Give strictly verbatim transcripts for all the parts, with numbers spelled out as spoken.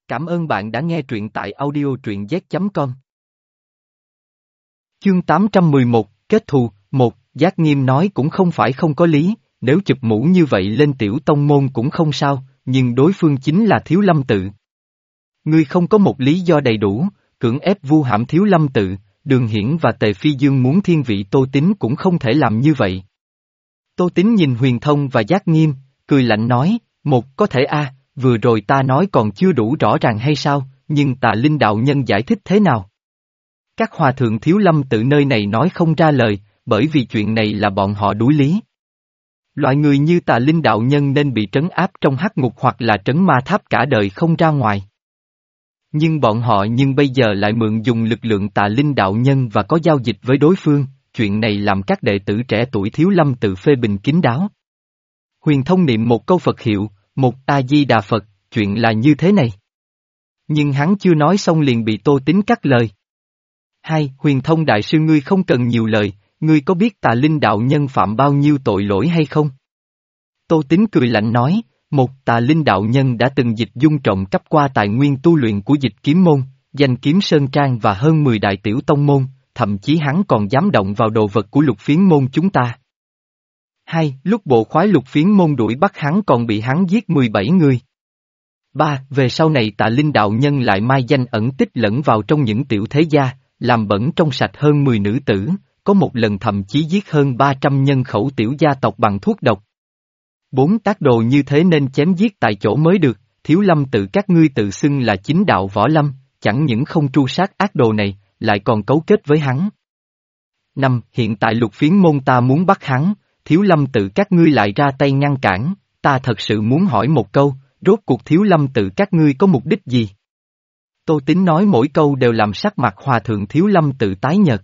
Cảm ơn bạn đã nghe truyện tại audio truyện z chấm com. Chương tám trăm mười một, Kết thù. Một, Giác Nghiêm nói cũng không phải không có lý, nếu chụp mũ như vậy lên tiểu tông môn cũng không sao, nhưng đối phương chính là Thiếu Lâm Tự. Ngươi không có một lý do đầy đủ, cưỡng ép vu hãm Thiếu Lâm Tự, Đường Hiển và Tề Phi Dương muốn thiên vị Tô Tín cũng không thể làm như vậy. Tô Tín nhìn Huyền Thông và Giác Nghiêm, cười lạnh nói, một có thể a, vừa rồi ta nói còn chưa đủ rõ ràng hay sao, nhưng Tà Linh đạo nhân giải thích thế nào? Các hòa thượng Thiếu Lâm Tự nơi này nói không ra lời, bởi vì chuyện này là bọn họ đuối lý. Loại người như Tà Linh đạo nhân nên bị trấn áp trong hắc ngục hoặc là trấn ma tháp cả đời không ra ngoài. Nhưng bọn họ nhưng bây giờ lại mượn dùng lực lượng Tà Linh đạo nhân và có giao dịch với đối phương, chuyện này làm các đệ tử trẻ tuổi Thiếu Lâm Tự phê bình kín đáo. Huyền Thông niệm một câu Phật hiệu, một A-di-đà Phật, chuyện là như thế này. Nhưng hắn chưa nói xong liền bị Tô Tín cắt lời. Hai, Huyền Thông đại sư ngươi không cần nhiều lời, ngươi có biết Tà Linh đạo nhân phạm bao nhiêu tội lỗi hay không? Tô Tín cười lạnh nói, một Tà Linh đạo nhân đã từng dịch dung trộm cắp qua tài nguyên tu luyện của Dịch Kiếm môn, Danh Kiếm Sơn Trang và hơn mười đại tiểu tông môn, thậm chí hắn còn dám động vào đồ vật của Lục Phiến môn chúng ta. Hai, lúc bộ khoái Lục Phiến môn đuổi bắt hắn còn bị hắn giết mười bảy người. Ba, về sau này Tà Linh đạo nhân lại mai danh ẩn tích lẫn vào trong những tiểu thế gia, làm bẩn trong sạch hơn mười nữ tử, có một lần thậm chí giết hơn ba trăm nhân khẩu tiểu gia tộc bằng thuốc độc. Bốn tác đồ như thế nên chém giết tại chỗ mới được, Thiếu Lâm Tự các ngươi tự xưng là chính đạo võ lâm, chẳng những không tru sát ác đồ này, lại còn cấu kết với hắn. Năm, hiện tại Lục Phiến môn ta muốn bắt hắn, Thiếu Lâm Tự các ngươi lại ra tay ngăn cản, ta thật sự muốn hỏi một câu, rốt cuộc Thiếu Lâm Tự các ngươi có mục đích gì? Tô Tín nói mỗi câu đều làm sắc mặt hòa thượng Thiếu Lâm Tự tái nhợt.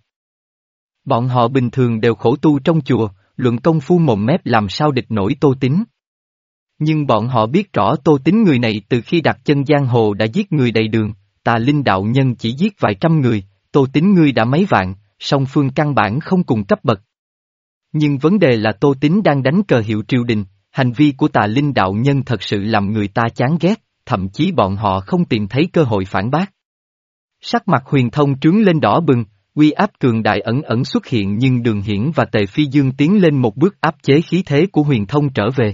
Bọn họ bình thường đều khổ tu trong chùa, luận công phu mồm mép làm sao địch nổi Tô Tín. Nhưng bọn họ biết rõ Tô Tín người này từ khi đặt chân giang hồ đã giết người đầy đường, Tà Linh đạo nhân chỉ giết vài trăm người, Tô Tín ngươi đã mấy vạn, song phương căn bản không cùng cấp bậc. Nhưng vấn đề là Tô Tín đang đánh cờ hiệu triều đình, hành vi của Tà Linh đạo nhân thật sự làm người ta chán ghét, thậm chí bọn họ không tìm thấy cơ hội phản bác. Sắc mặt Huyền Thông trướng lên đỏ bừng, uy áp cường đại ẩn ẩn xuất hiện nhưng Đường Hiển và Tề Phi Dương tiến lên một bước áp chế khí thế của Huyền Thông trở về.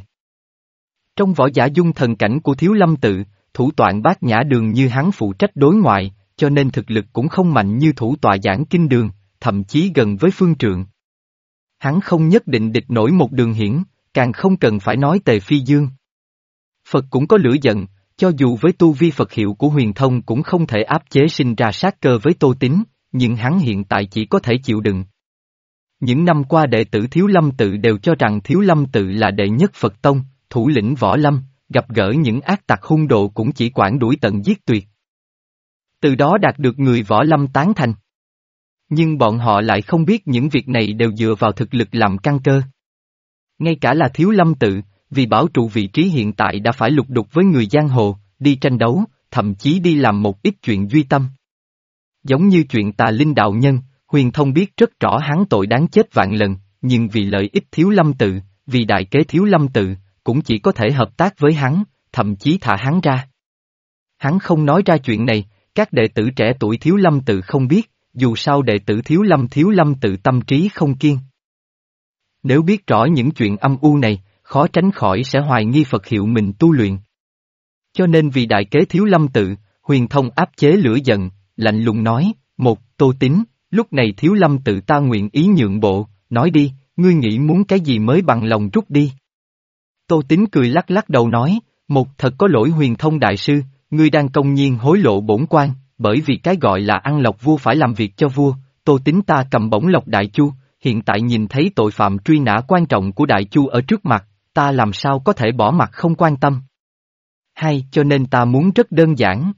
Trong võ giả dung thần cảnh của Thiếu Lâm Tự, thủ tọa Bát Nhã Đường như hắn phụ trách đối ngoại, cho nên thực lực cũng không mạnh như thủ tọa Giảng Kinh Đường, thậm chí gần với Phương Trượng. Hắn không nhất định địch nổi một Đường Hiển, càng không cần phải nói Tề Phi Dương. Phật cũng có lửa giận, cho dù với tu vi Phật hiệu của Huyền Thông cũng không thể áp chế sinh ra sát cơ với Tô Tín, nhưng hắn hiện tại chỉ có thể chịu đựng. Những năm qua đệ tử Thiếu Lâm Tự đều cho rằng Thiếu Lâm Tự là đệ nhất Phật Tông, thủ lĩnh võ lâm, gặp gỡ những ác tặc hung đồ cũng chỉ quản đuổi tận giết tuyệt. Từ đó đạt được người võ lâm tán thành. Nhưng bọn họ lại không biết những việc này đều dựa vào thực lực làm căn cơ. Ngay cả là Thiếu Lâm Tự, vì bảo trụ vị trí hiện tại đã phải lục đục với người giang hồ, đi tranh đấu, thậm chí đi làm một ít chuyện duy tâm. Giống như chuyện Tà Linh đạo nhân, Huyền Thông biết rất rõ hắn tội đáng chết vạn lần, nhưng vì lợi ích Thiếu Lâm Tự, vì đại kế Thiếu Lâm Tự, cũng chỉ có thể hợp tác với hắn, thậm chí thả hắn ra. Hắn không nói ra chuyện này, các đệ tử trẻ tuổi Thiếu Lâm Tự không biết, dù sao đệ tử Thiếu Lâm Thiếu Lâm Tự tâm trí không kiên. Nếu biết rõ những chuyện âm u này, khó tránh khỏi sẽ hoài nghi Phật hiệu mình tu luyện. Cho nên vì đại kế Thiếu Lâm Tự, Huyền Thông áp chế lửa giận, lạnh lùng nói, một, Tô Tín, lúc này Thiếu Lâm Tự ta nguyện ý nhượng bộ, nói đi, ngươi nghĩ muốn cái gì mới bằng lòng rút đi. Tô Tín cười lắc lắc đầu nói, một thật có lỗi Huyền Thông đại sư, ngươi đang công nhiên hối lộ bổn quan, bởi vì cái gọi là ăn lộc vua phải làm việc cho vua, Tô Tín ta cầm bổng lộc đại chu, hiện tại nhìn thấy tội phạm truy nã quan trọng của đại chu ở trước mặt, ta làm sao có thể bỏ mặt không quan tâm. Hai, cho nên ta muốn rất đơn giản.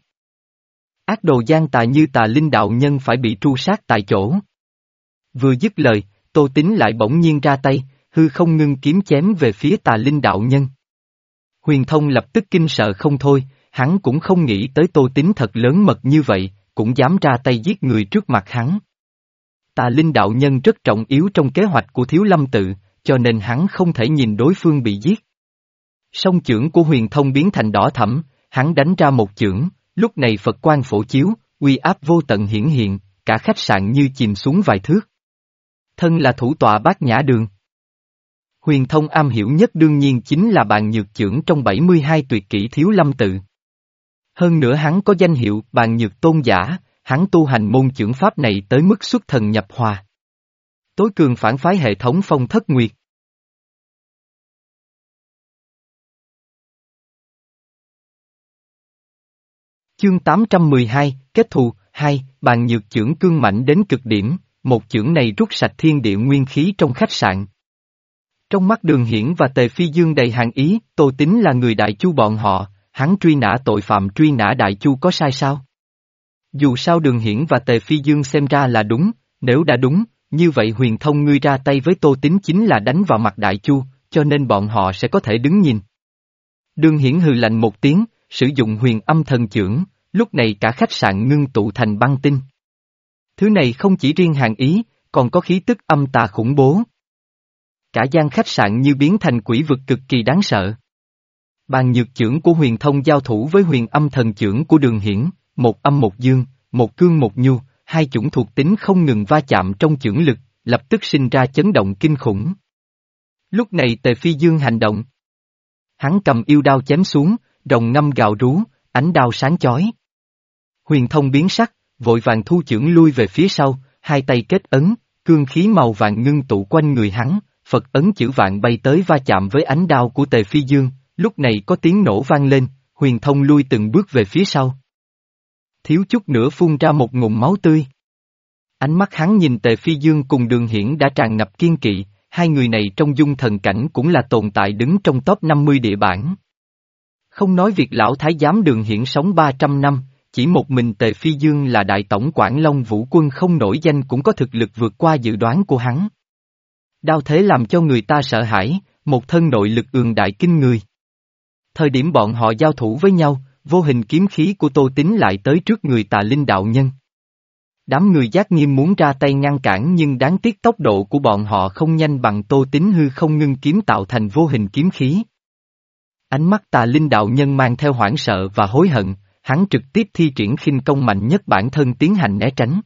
Ác đồ gian tà như Tà Linh đạo nhân phải bị tru sát tại chỗ. Vừa dứt lời, Tô Tín lại bỗng nhiên ra tay, hư không ngưng kiếm chém về phía Tà Linh đạo nhân. Huyền Thông lập tức kinh sợ không thôi, hắn cũng không nghĩ tới Tô Tín thật lớn mật như vậy, cũng dám ra tay giết người trước mặt hắn. Tà Linh đạo nhân rất trọng yếu trong kế hoạch của Thiếu Lâm Tự, cho nên hắn không thể nhìn đối phương bị giết. Song chưởng của Huyền Thông biến thành đỏ thẫm, hắn đánh ra một chưởng, lúc này Phật quang phổ chiếu, uy áp vô tận hiển hiện, cả khách sạn như chìm xuống vài thước. Thân là thủ tọa Bát Nhã Đường. Huyền Thông am hiểu nhất đương nhiên chính là Bàn Nhược Chưởng trong bảy mươi hai tuyệt kỹ Thiếu Lâm Tự. Hơn nữa hắn có danh hiệu Bàn Nhược Tôn Giả, hắn tu hành môn chưởng pháp này tới mức xuất thần nhập hòa. Tối cường phản phái hệ thống Phong Thất Nguyệt. Chương tám trăm mười hai, Kết thù, hai, Bàn Nhược Chưởng cương mạnh đến cực điểm, một chưởng này rút sạch thiên địa nguyên khí trong khách sạn. Trong mắt Đường Hiển và Tề Phi Dương đầy hàn ý, Tô Tín là người Đại Chu bọn họ, hắn truy nã tội phạm truy nã Đại Chu có sai sao? Dù sao Đường Hiển và Tề Phi Dương xem ra là đúng, nếu đã đúng, như vậy Huyền Thông ngươi ra tay với Tô Tín chính là đánh vào mặt Đại Chu, cho nên bọn họ sẽ có thể đứng nhìn. Đường Hiển hừ lạnh một tiếng, sử dụng huyền âm thần chưởng, lúc này cả khách sạn ngưng tụ thành băng tinh. Thứ này không chỉ riêng hàn ý, còn có khí tức âm tà khủng bố. Cả gian khách sạn như biến thành quỷ vực cực kỳ đáng sợ. Bàn nhược chưởng của Huyền Thông giao thủ với huyền âm thần chưởng của Đường Hiển, một âm một dương, một cương một nhu, hai chủng thuộc tính không ngừng va chạm trong chưởng lực, lập tức sinh ra chấn động kinh khủng. Lúc này Tề Phi Dương hành động. Hắn cầm yêu đao chém xuống, rồng ngâm gào rú, ánh đao sáng chói. Huyền Thông biến sắc, vội vàng thu chưởng lui về phía sau, hai tay kết ấn, cương khí màu vàng ngưng tụ quanh người hắn, Phật ấn chữ vạn bay tới va chạm với ánh đao của Tề Phi Dương, lúc này có tiếng nổ vang lên, Huyền Thông lui từng bước về phía sau. Thiếu chút nữa phun ra một ngụm máu tươi. Ánh mắt hắn nhìn Tề Phi Dương cùng Đường Hiển đã tràn ngập kiên kỵ, hai người này trong dung thần cảnh cũng là tồn tại đứng trong top năm mươi địa bảng. Không nói việc lão thái giám Đường Hiển sống ba trăm năm, chỉ một mình Tề Phi Dương là đại tổng quản Long Vũ Quân không nổi danh cũng có thực lực vượt qua dự đoán của hắn. Đao thế làm cho người ta sợ hãi, một thân nội lực ương đại kinh người. Thời điểm bọn họ giao thủ với nhau, vô hình kiếm khí của Tô Tín lại tới trước người Tà Linh đạo nhân. Đám người Giác Nghiêm muốn ra tay ngăn cản nhưng đáng tiếc tốc độ của bọn họ không nhanh bằng Tô Tín hư không ngưng kiếm tạo thành vô hình kiếm khí. Ánh mắt Tà Linh đạo nhân mang theo hoảng sợ và hối hận, hắn trực tiếp thi triển khinh công mạnh nhất bản thân tiến hành né tránh.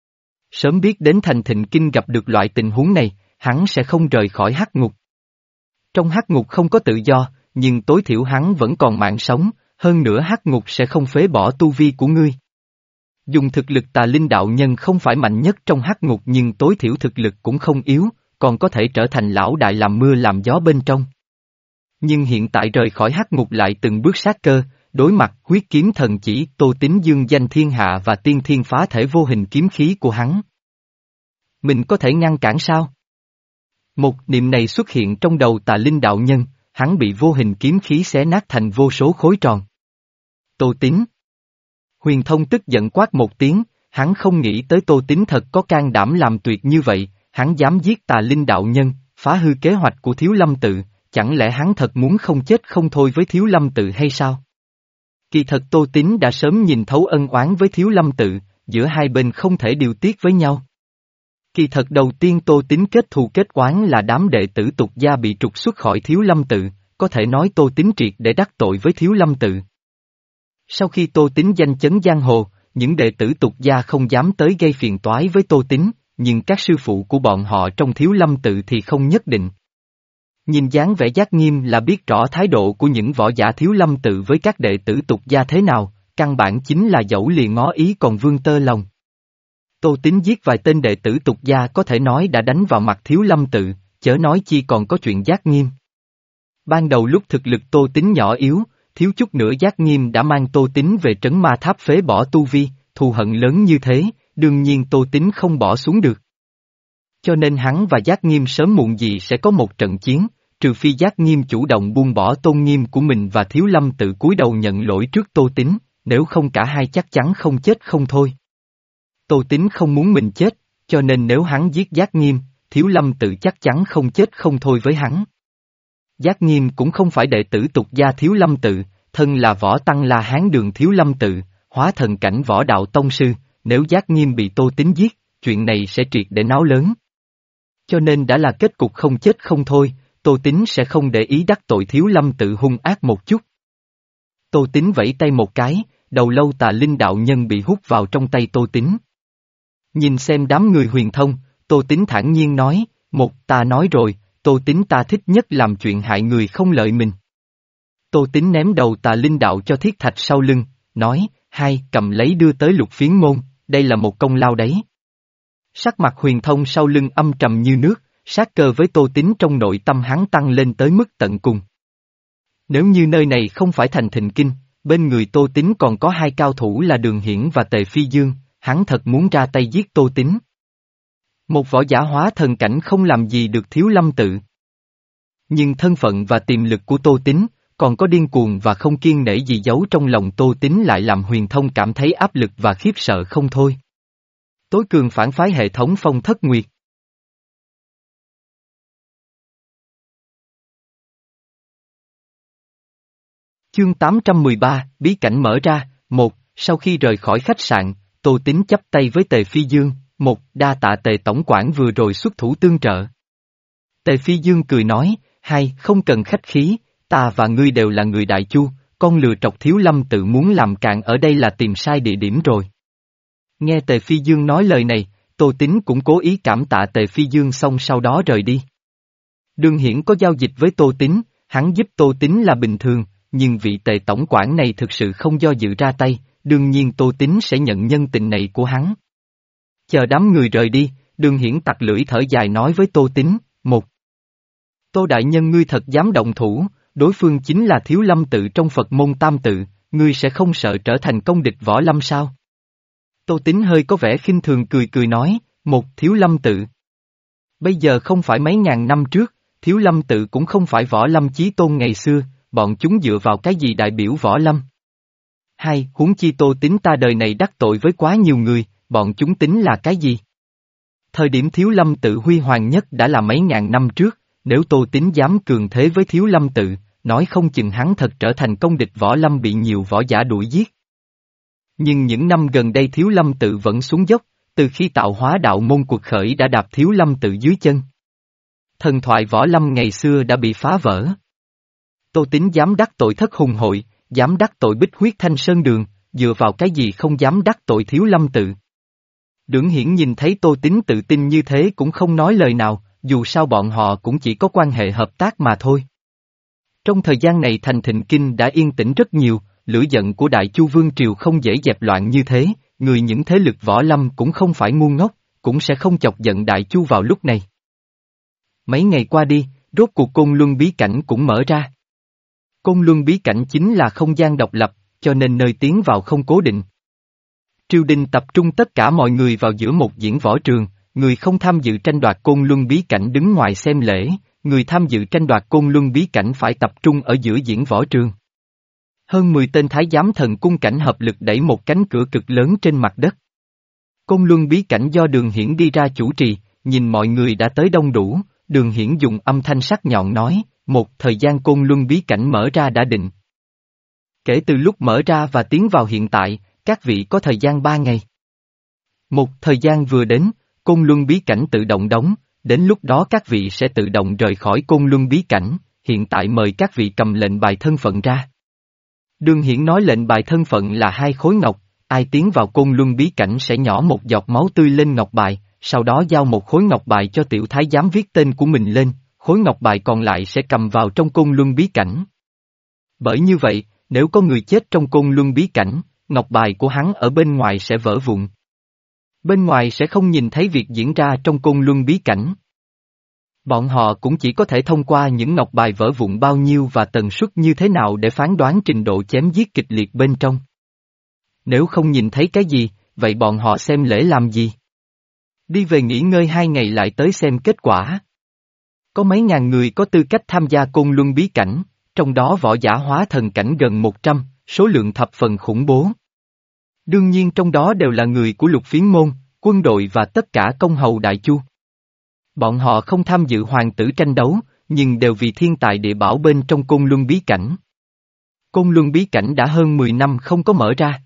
Sớm biết đến Thành Thịnh Kinh gặp được loại tình huống này, hắn sẽ không rời khỏi hắc ngục. Trong hắc ngục không có tự do, nhưng tối thiểu hắn vẫn còn mạng sống, hơn nữa hắc ngục sẽ không phế bỏ tu vi của ngươi. Dùng thực lực Tà Linh đạo nhân không phải mạnh nhất trong hắc ngục nhưng tối thiểu thực lực cũng không yếu, còn có thể trở thành lão đại làm mưa làm gió bên trong. Nhưng hiện tại rời khỏi hắc ngục lại từng bước sát cơ, đối mặt huyết kiếm thần chỉ Tô Tín dương danh thiên hạ và tiên thiên phá thể vô hình kiếm khí của hắn. Mình có thể ngăn cản sao? Một niệm này xuất hiện trong đầu Tà Linh đạo nhân, hắn bị vô hình kiếm khí xé nát thành vô số khối tròn. Tô Tín. Huyền Thông tức giận quát một tiếng, hắn không nghĩ tới Tô Tín thật có can đảm làm tuyệt như vậy, hắn dám giết Tà Linh đạo nhân, phá hư kế hoạch của Thiếu Lâm Tự, chẳng lẽ hắn thật muốn không chết không thôi với Thiếu Lâm Tự hay sao? Kỳ thật Tô Tín đã sớm nhìn thấu ân oán với Thiếu Lâm Tự, giữa hai bên không thể điều tiết với nhau. Kỳ thật đầu tiên Tô Tín kết thù kết oán là đám đệ tử tục gia bị trục xuất khỏi Thiếu Lâm Tự, có thể nói Tô Tín triệt để đắc tội với Thiếu Lâm Tự. Sau khi Tô Tín danh chấn giang hồ, những đệ tử tục gia không dám tới gây phiền toái với Tô Tín, nhưng các sư phụ của bọn họ trong Thiếu Lâm Tự thì không nhất định. Nhìn dáng vẻ Giác Nghiêm là biết rõ thái độ của những võ giả Thiếu Lâm Tự với các đệ tử tục gia thế nào, căn bản chính là dẫu liền ngó ý còn vương tơ lòng. Tô Tín giết vài tên đệ tử tục gia có thể nói đã đánh vào mặt Thiếu Lâm Tự, chớ nói chi còn có chuyện Giác Nghiêm. Ban đầu lúc thực lực Tô Tín nhỏ yếu, thiếu chút nữa Giác Nghiêm đã mang Tô Tín về trấn ma tháp phế bỏ tu vi, thù hận lớn như thế, đương nhiên Tô Tín không bỏ xuống được. Cho nên hắn và Giác Nghiêm sớm muộn gì sẽ có một trận chiến, trừ phi Giác Nghiêm chủ động buông bỏ tôn nghiêm của mình và Thiếu Lâm Tự cúi đầu nhận lỗi trước Tô Tín, nếu không cả hai chắc chắn không chết không thôi. Tô Tín không muốn mình chết, cho nên nếu hắn giết Giác Nghiêm, Thiếu Lâm Tự chắc chắn không chết không thôi với hắn. Giác Nghiêm cũng không phải đệ tử tục gia Thiếu Lâm Tự, thân là võ tăng La Hán đường Thiếu Lâm Tự, hóa thần cảnh võ đạo tông sư, nếu Giác Nghiêm bị Tô Tín giết, chuyện này sẽ triệt để náo lớn. Cho nên đã là kết cục không chết không thôi, Tô Tín sẽ không để ý đắc tội Thiếu Lâm Tự hung ác một chút. Tô Tín vẫy tay một cái, đầu lâu Tà Linh đạo nhân bị hút vào trong tay Tô Tín. Nhìn xem đám người huyền thông, Tô Tín thản nhiên nói, một, ta nói rồi, Tô Tín ta thích nhất làm chuyện hại người không lợi mình. Tô Tín ném đầu Tà Linh đạo cho thiết thạch sau lưng, nói, hai, cầm lấy đưa tới Lục Phiến môn, đây là một công lao đấy. Sắc mặt huyền thông sau lưng âm trầm như nước, sát cơ với Tô Tín trong nội tâm hắn tăng lên tới mức tận cùng. Nếu như nơi này không phải thành Thịnh Kinh, bên người Tô Tín còn có hai cao thủ là Đường Hiển và Tề Phi Dương, hắn thật muốn ra tay giết Tô Tín. Một võ giả hóa thần cảnh không làm gì được Thiếu Lâm Tự. Nhưng thân phận và tiềm lực của Tô Tín, còn có điên cuồng và không kiêng nể gì giấu trong lòng Tô Tín lại làm huyền thông cảm thấy áp lực và khiếp sợ không thôi. Tối cường phản phái hệ thống Phong Thất Nguyệt. Chương tám trăm mười ba, bí cảnh mở ra, một, sau khi rời khỏi khách sạn, Tô Tín chắp tay với Tề Phi Dương, một, đa tạ Tề tổng quản vừa rồi xuất thủ tương trợ. Tề Phi Dương cười nói, hai, không cần khách khí, ta và ngươi đều là người Đại Chu, con lừa trọc Thiếu Lâm Tự muốn làm càn ở đây là tìm sai địa điểm rồi. Nghe Tề Phi Dương nói lời này, Tô Tín cũng cố ý cảm tạ Tề Phi Dương xong sau đó rời đi. Đường Hiển có giao dịch với Tô Tín, hắn giúp Tô Tín là bình thường, nhưng vị Tề tổng quản này thực sự không do dự ra tay, đương nhiên Tô Tín sẽ nhận nhân tình này của hắn. Chờ đám người rời đi, Đường Hiển tặc lưỡi thở dài nói với Tô Tín, một. Tô đại nhân ngươi thật dám động thủ, đối phương chính là Thiếu Lâm Tự trong Phật môn Tam Tự, ngươi sẽ không sợ trở thành công địch Võ Lâm sao? Tô Tín hơi có vẻ khinh thường cười cười nói, một Thiếu Lâm Tự. Bây giờ không phải mấy ngàn năm trước, Thiếu Lâm Tự cũng không phải Võ Lâm Chí Tôn ngày xưa, bọn chúng dựa vào cái gì đại biểu Võ Lâm? Hai, huống chi Tô Tín ta đời này đắc tội với quá nhiều người, bọn chúng tính là cái gì? Thời điểm Thiếu Lâm Tự huy hoàng nhất đã là mấy ngàn năm trước, nếu Tô Tín dám cường thế với Thiếu Lâm Tự, nói không chừng hắn thật trở thành công địch Võ Lâm bị nhiều võ giả đuổi giết. Nhưng những năm gần đây Thiếu Lâm Tự vẫn xuống dốc, từ khi tạo hóa đạo môn cuộc khởi đã đạp Thiếu Lâm Tự dưới chân. Thần thoại Võ Lâm ngày xưa đã bị phá vỡ. Tô Tín dám đắc tội Thất Hùng Hội, dám đắc tội Bích Huyết Thanh Sơn Đường, dựa vào cái gì không dám đắc tội Thiếu Lâm Tự. Đường Hiển nhìn thấy Tô Tín tự tin như thế cũng không nói lời nào, dù sao bọn họ cũng chỉ có quan hệ hợp tác mà thôi. Trong thời gian này thành Thịnh Kinh đã yên tĩnh rất nhiều, lửa giận của Đại Chu Vương Triều không dễ dẹp loạn như thế, người những thế lực Võ Lâm cũng không phải ngu ngốc, cũng sẽ không chọc giận Đại Chu vào lúc này. Mấy ngày qua đi, rốt cuộc Côn Luân bí cảnh cũng mở ra. Côn Luân bí cảnh chính là không gian độc lập, cho nên nơi tiến vào không cố định. Triều đình tập trung tất cả mọi người vào giữa một diễn võ trường, người không tham dự tranh đoạt Côn Luân bí cảnh đứng ngoài xem lễ, người tham dự tranh đoạt Côn Luân bí cảnh phải tập trung ở giữa diễn võ trường. Hơn mười tên thái giám thần cung cảnh hợp lực đẩy một cánh cửa cực lớn trên mặt đất. Côn Luân bí cảnh do Đường Hiển đi ra chủ trì, nhìn mọi người đã tới đông đủ, Đường Hiển dùng âm thanh sắc nhọn nói, một thời gian Côn Luân bí cảnh mở ra đã định. Kể từ lúc mở ra và tiến vào hiện tại, các vị có thời gian ba ngày. Một thời gian vừa đến, Côn Luân bí cảnh tự động đóng, đến lúc đó các vị sẽ tự động rời khỏi Côn Luân bí cảnh, hiện tại mời các vị cầm lệnh bài thân phận ra. Đường Hiển nói lệnh bài thân phận là hai khối ngọc, ai tiến vào Côn Luân bí cảnh sẽ nhỏ một giọt máu tươi lên ngọc bài, sau đó giao một khối ngọc bài cho tiểu thái giám viết tên của mình lên, khối ngọc bài còn lại sẽ cầm vào trong Côn Luân bí cảnh. Bởi như vậy, nếu có người chết trong Côn Luân bí cảnh, ngọc bài của hắn ở bên ngoài sẽ vỡ vụn. Bên ngoài sẽ không nhìn thấy việc diễn ra trong Côn Luân bí cảnh. Bọn họ cũng chỉ có thể thông qua những ngọc bài vỡ vụn bao nhiêu và tần suất như thế nào để phán đoán trình độ chém giết kịch liệt bên trong. Nếu không nhìn thấy cái gì, vậy bọn họ xem lễ làm gì? Đi về nghỉ ngơi hai ngày lại tới xem kết quả. Có mấy ngàn người có tư cách tham gia Côn Luân bí cảnh, trong đó võ giả hóa thần cảnh gần một trăm, số lượng thập phần khủng bố. Đương nhiên trong đó đều là người của Lục Phiến môn, quân đội và tất cả công hầu Đại Chu. Bọn họ không tham dự hoàng tử tranh đấu, nhưng đều vì thiên tài địa bảo bên trong Côn Luân bí cảnh. Côn Luân bí cảnh đã hơn mười năm không có mở ra.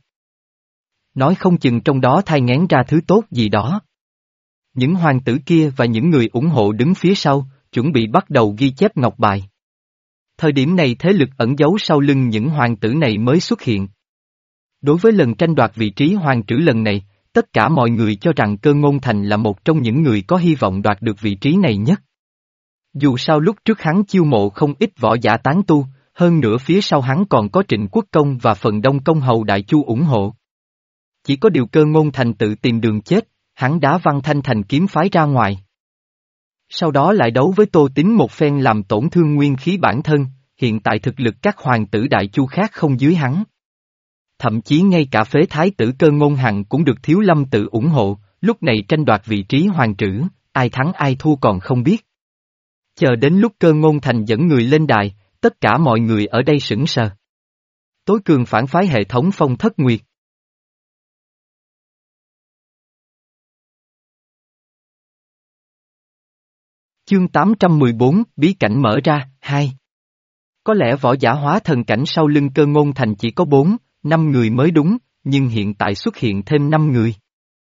Nói không chừng trong đó thai nghén ra thứ tốt gì đó. Những hoàng tử kia và những người ủng hộ đứng phía sau, chuẩn bị bắt đầu ghi chép ngọc bài. Thời điểm này thế lực ẩn giấu sau lưng những hoàng tử này mới xuất hiện. Đối với lần tranh đoạt vị trí hoàng trữ lần này, tất cả mọi người cho rằng Cơ Ngôn Thành là một trong những người có hy vọng đoạt được vị trí này nhất. Dù sao lúc trước hắn chiêu mộ không ít võ giả tán tu, hơn nữa phía sau hắn còn có Trịnh Quốc Công và phần đông công hầu Đại Chu ủng hộ. Chỉ có điều Cơ Ngôn Thành tự tìm đường chết, hắn đá Văn Thanh Thành kiếm phái ra ngoài. Sau đó lại đấu với Tô Tín một phen làm tổn thương nguyên khí bản thân, hiện tại thực lực các hoàng tử Đại Chu khác không dưới hắn. Thậm chí ngay cả phế thái tử Cơ Ngôn Hằng cũng được Thiếu Lâm tự ủng hộ, lúc này tranh đoạt vị trí hoàng trữ, ai thắng ai thua còn không biết. Chờ đến lúc Cơ Ngôn Thành dẫn người lên đài, tất cả mọi người ở đây sững sờ. Tối cường phản phái hệ thống Phong Thất Nguyệt. Chương tám trăm mười bốn, bí cảnh mở ra, hai. Có lẽ võ giả hóa thần cảnh sau lưng Cơ Ngôn Thành chỉ có bốn, năm người mới đúng, nhưng hiện tại xuất hiện thêm năm người.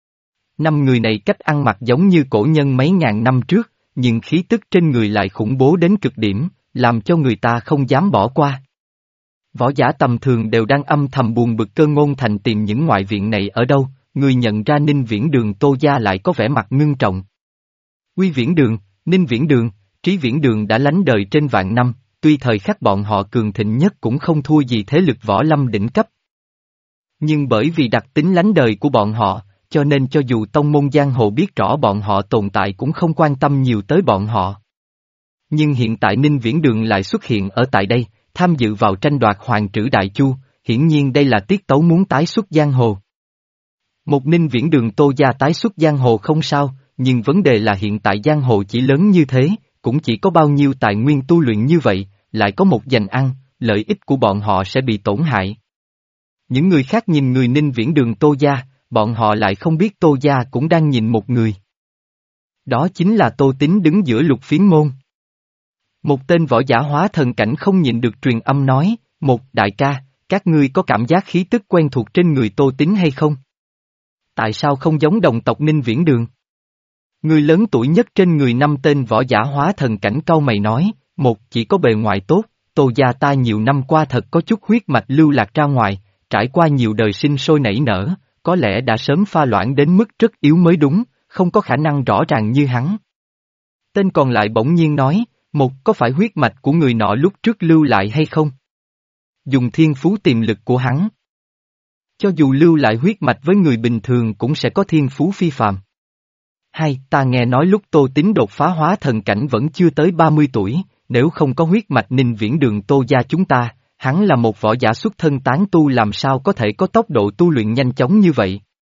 Năm người này cách ăn mặc giống như cổ nhân mấy ngàn năm trước, nhưng khí tức trên người lại khủng bố đến cực điểm, làm cho người ta không dám bỏ qua. Võ giả tầm thường đều đang âm thầm buồn bực Cơ Ngôn Thành tìm những ngoại viện này ở đâu, người nhận ra Ninh Viễn Đường Tô Gia lại có vẻ mặt ngưng trọng. Quy Viễn Đường, Ninh Viễn Đường, Trí Viễn Đường đã lánh đời trên vạn năm, tuy thời khắc bọn họ cường thịnh nhất cũng không thua gì thế lực võ lâm đỉnh cấp. Nhưng bởi vì đặc tính lánh đời của bọn họ, cho nên cho dù tông môn giang hồ biết rõ bọn họ tồn tại cũng không quan tâm nhiều tới bọn họ. Nhưng hiện tại Ninh Viễn Đường lại xuất hiện ở tại đây, tham dự vào tranh đoạt hoàng trữ Đại Chu, hiển nhiên đây là tiết tấu muốn tái xuất giang hồ. Một Ninh Viễn Đường Tô Gia tái xuất giang hồ không sao, nhưng vấn đề là hiện tại giang hồ chỉ lớn như thế, cũng chỉ có bao nhiêu tài nguyên tu luyện như vậy, lại có một giành ăn, lợi ích của bọn họ sẽ bị tổn hại. Những người khác nhìn người Ninh Viễn Đường Tô Gia, bọn họ lại không biết Tô Gia cũng đang nhìn một người. Đó chính là Tô Tín đứng giữa Lục Phiến môn. Một tên võ giả hóa thần cảnh không nhịn được truyền âm nói, một đại ca, các ngươi có cảm giác khí tức quen thuộc trên người Tô Tín hay không? Tại sao không giống đồng tộc Ninh Viễn Đường? Người lớn tuổi nhất trên người năm tên võ giả hóa thần cảnh cau mày nói, một chỉ có bề ngoài tốt, Tô Gia ta nhiều năm qua thật có chút huyết mạch lưu lạc ra ngoài, trải qua nhiều đời sinh sôi nảy nở, có lẽ đã sớm pha loãng đến mức rất yếu mới đúng, không có khả năng rõ ràng như hắn. Tên còn lại bỗng nhiên nói, một có phải huyết mạch của người nọ lúc trước lưu lại hay không? Dùng thiên phú tiềm lực của hắn. Cho dù lưu lại huyết mạch với người bình thường cũng sẽ có thiên phú phi phàm. Hai, ta nghe nói lúc Tô Tín đột phá hóa thần cảnh vẫn chưa tới ba mươi tuổi, nếu không có huyết mạch Ninh Viễn Đường Tô Gia chúng ta, hắn là một võ giả xuất thân tán tu làm sao có thể có tốc độ tu luyện nhanh chóng như vậy.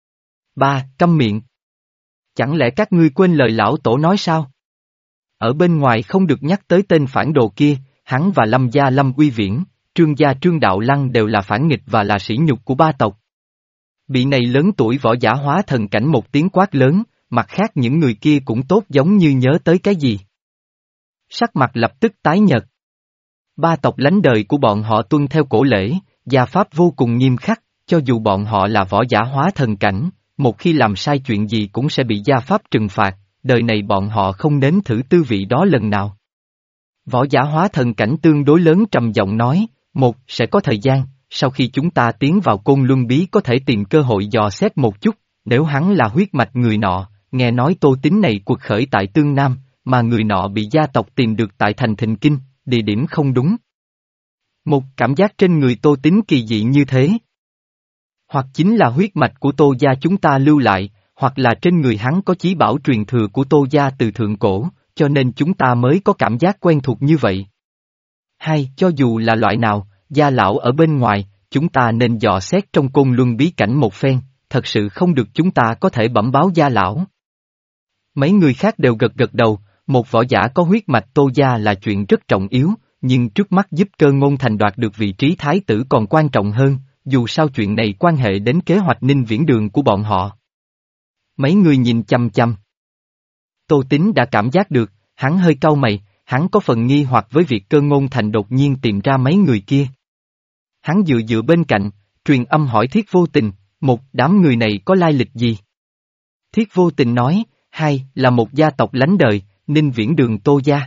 Ba, câm miệng. Chẳng lẽ các ngươi quên lời lão tổ nói sao? Ở bên ngoài không được nhắc tới tên phản đồ kia, hắn và Lâm gia Lâm Uy Viễn, Trương gia Trương Đạo Lăng đều là phản nghịch và là sỉ nhục của ba tộc. Bị này lớn tuổi võ giả hóa thần cảnh một tiếng quát lớn, mặt khác những người kia cũng tốt giống như nhớ tới cái gì. Sắc mặt lập tức tái nhợt. Ba tộc lánh đời của bọn họ tuân theo cổ lễ, gia pháp vô cùng nghiêm khắc, cho dù bọn họ là võ giả hóa thần cảnh, một khi làm sai chuyện gì cũng sẽ bị gia pháp trừng phạt, đời này bọn họ không nếm thử tư vị đó lần nào. Võ giả hóa thần cảnh tương đối lớn trầm giọng nói, một, sẽ có thời gian, sau khi chúng ta tiến vào Côn Luân Bí có thể tìm cơ hội dò xét một chút, nếu hắn là huyết mạch người nọ, nghe nói Tô Tín này cuộc khởi tại Tương Nam, mà người nọ bị gia tộc tìm được tại thành Thịnh Kinh, địa điểm không đúng. Một cảm giác trên người Tô Tín kỳ dị như thế. Hoặc chính là huyết mạch của Tô gia chúng ta lưu lại, hoặc là trên người hắn có chí bảo truyền thừa của Tô gia từ thượng cổ, cho nên chúng ta mới có cảm giác quen thuộc như vậy. Hai, cho dù là loại nào, gia lão ở bên ngoài, chúng ta nên dò xét trong Côn Luân Bí cảnh một phen, thật sự không được chúng ta có thể bẩm báo gia lão. Mấy người khác đều gật gật đầu, một võ giả có huyết mạch Tô gia là chuyện rất trọng yếu, nhưng trước mắt giúp Cơ Ngôn Thành đoạt được vị trí thái tử còn quan trọng hơn, dù sao chuyện này quan hệ đến kế hoạch Ninh Viễn Đường của bọn họ. Mấy người nhìn chăm chăm. Tô Tín đã cảm giác được, hắn hơi cau mày, hắn có phần nghi hoặc với việc Cơ Ngôn Thành đột nhiên tìm ra mấy người kia. Hắn dựa dựa bên cạnh, truyền âm hỏi Thiết Vô Tình, một đám người này có lai lịch gì? Thiết Vô Tình nói, hai là một gia tộc lánh đời, Ninh Viễn Đường Tô gia.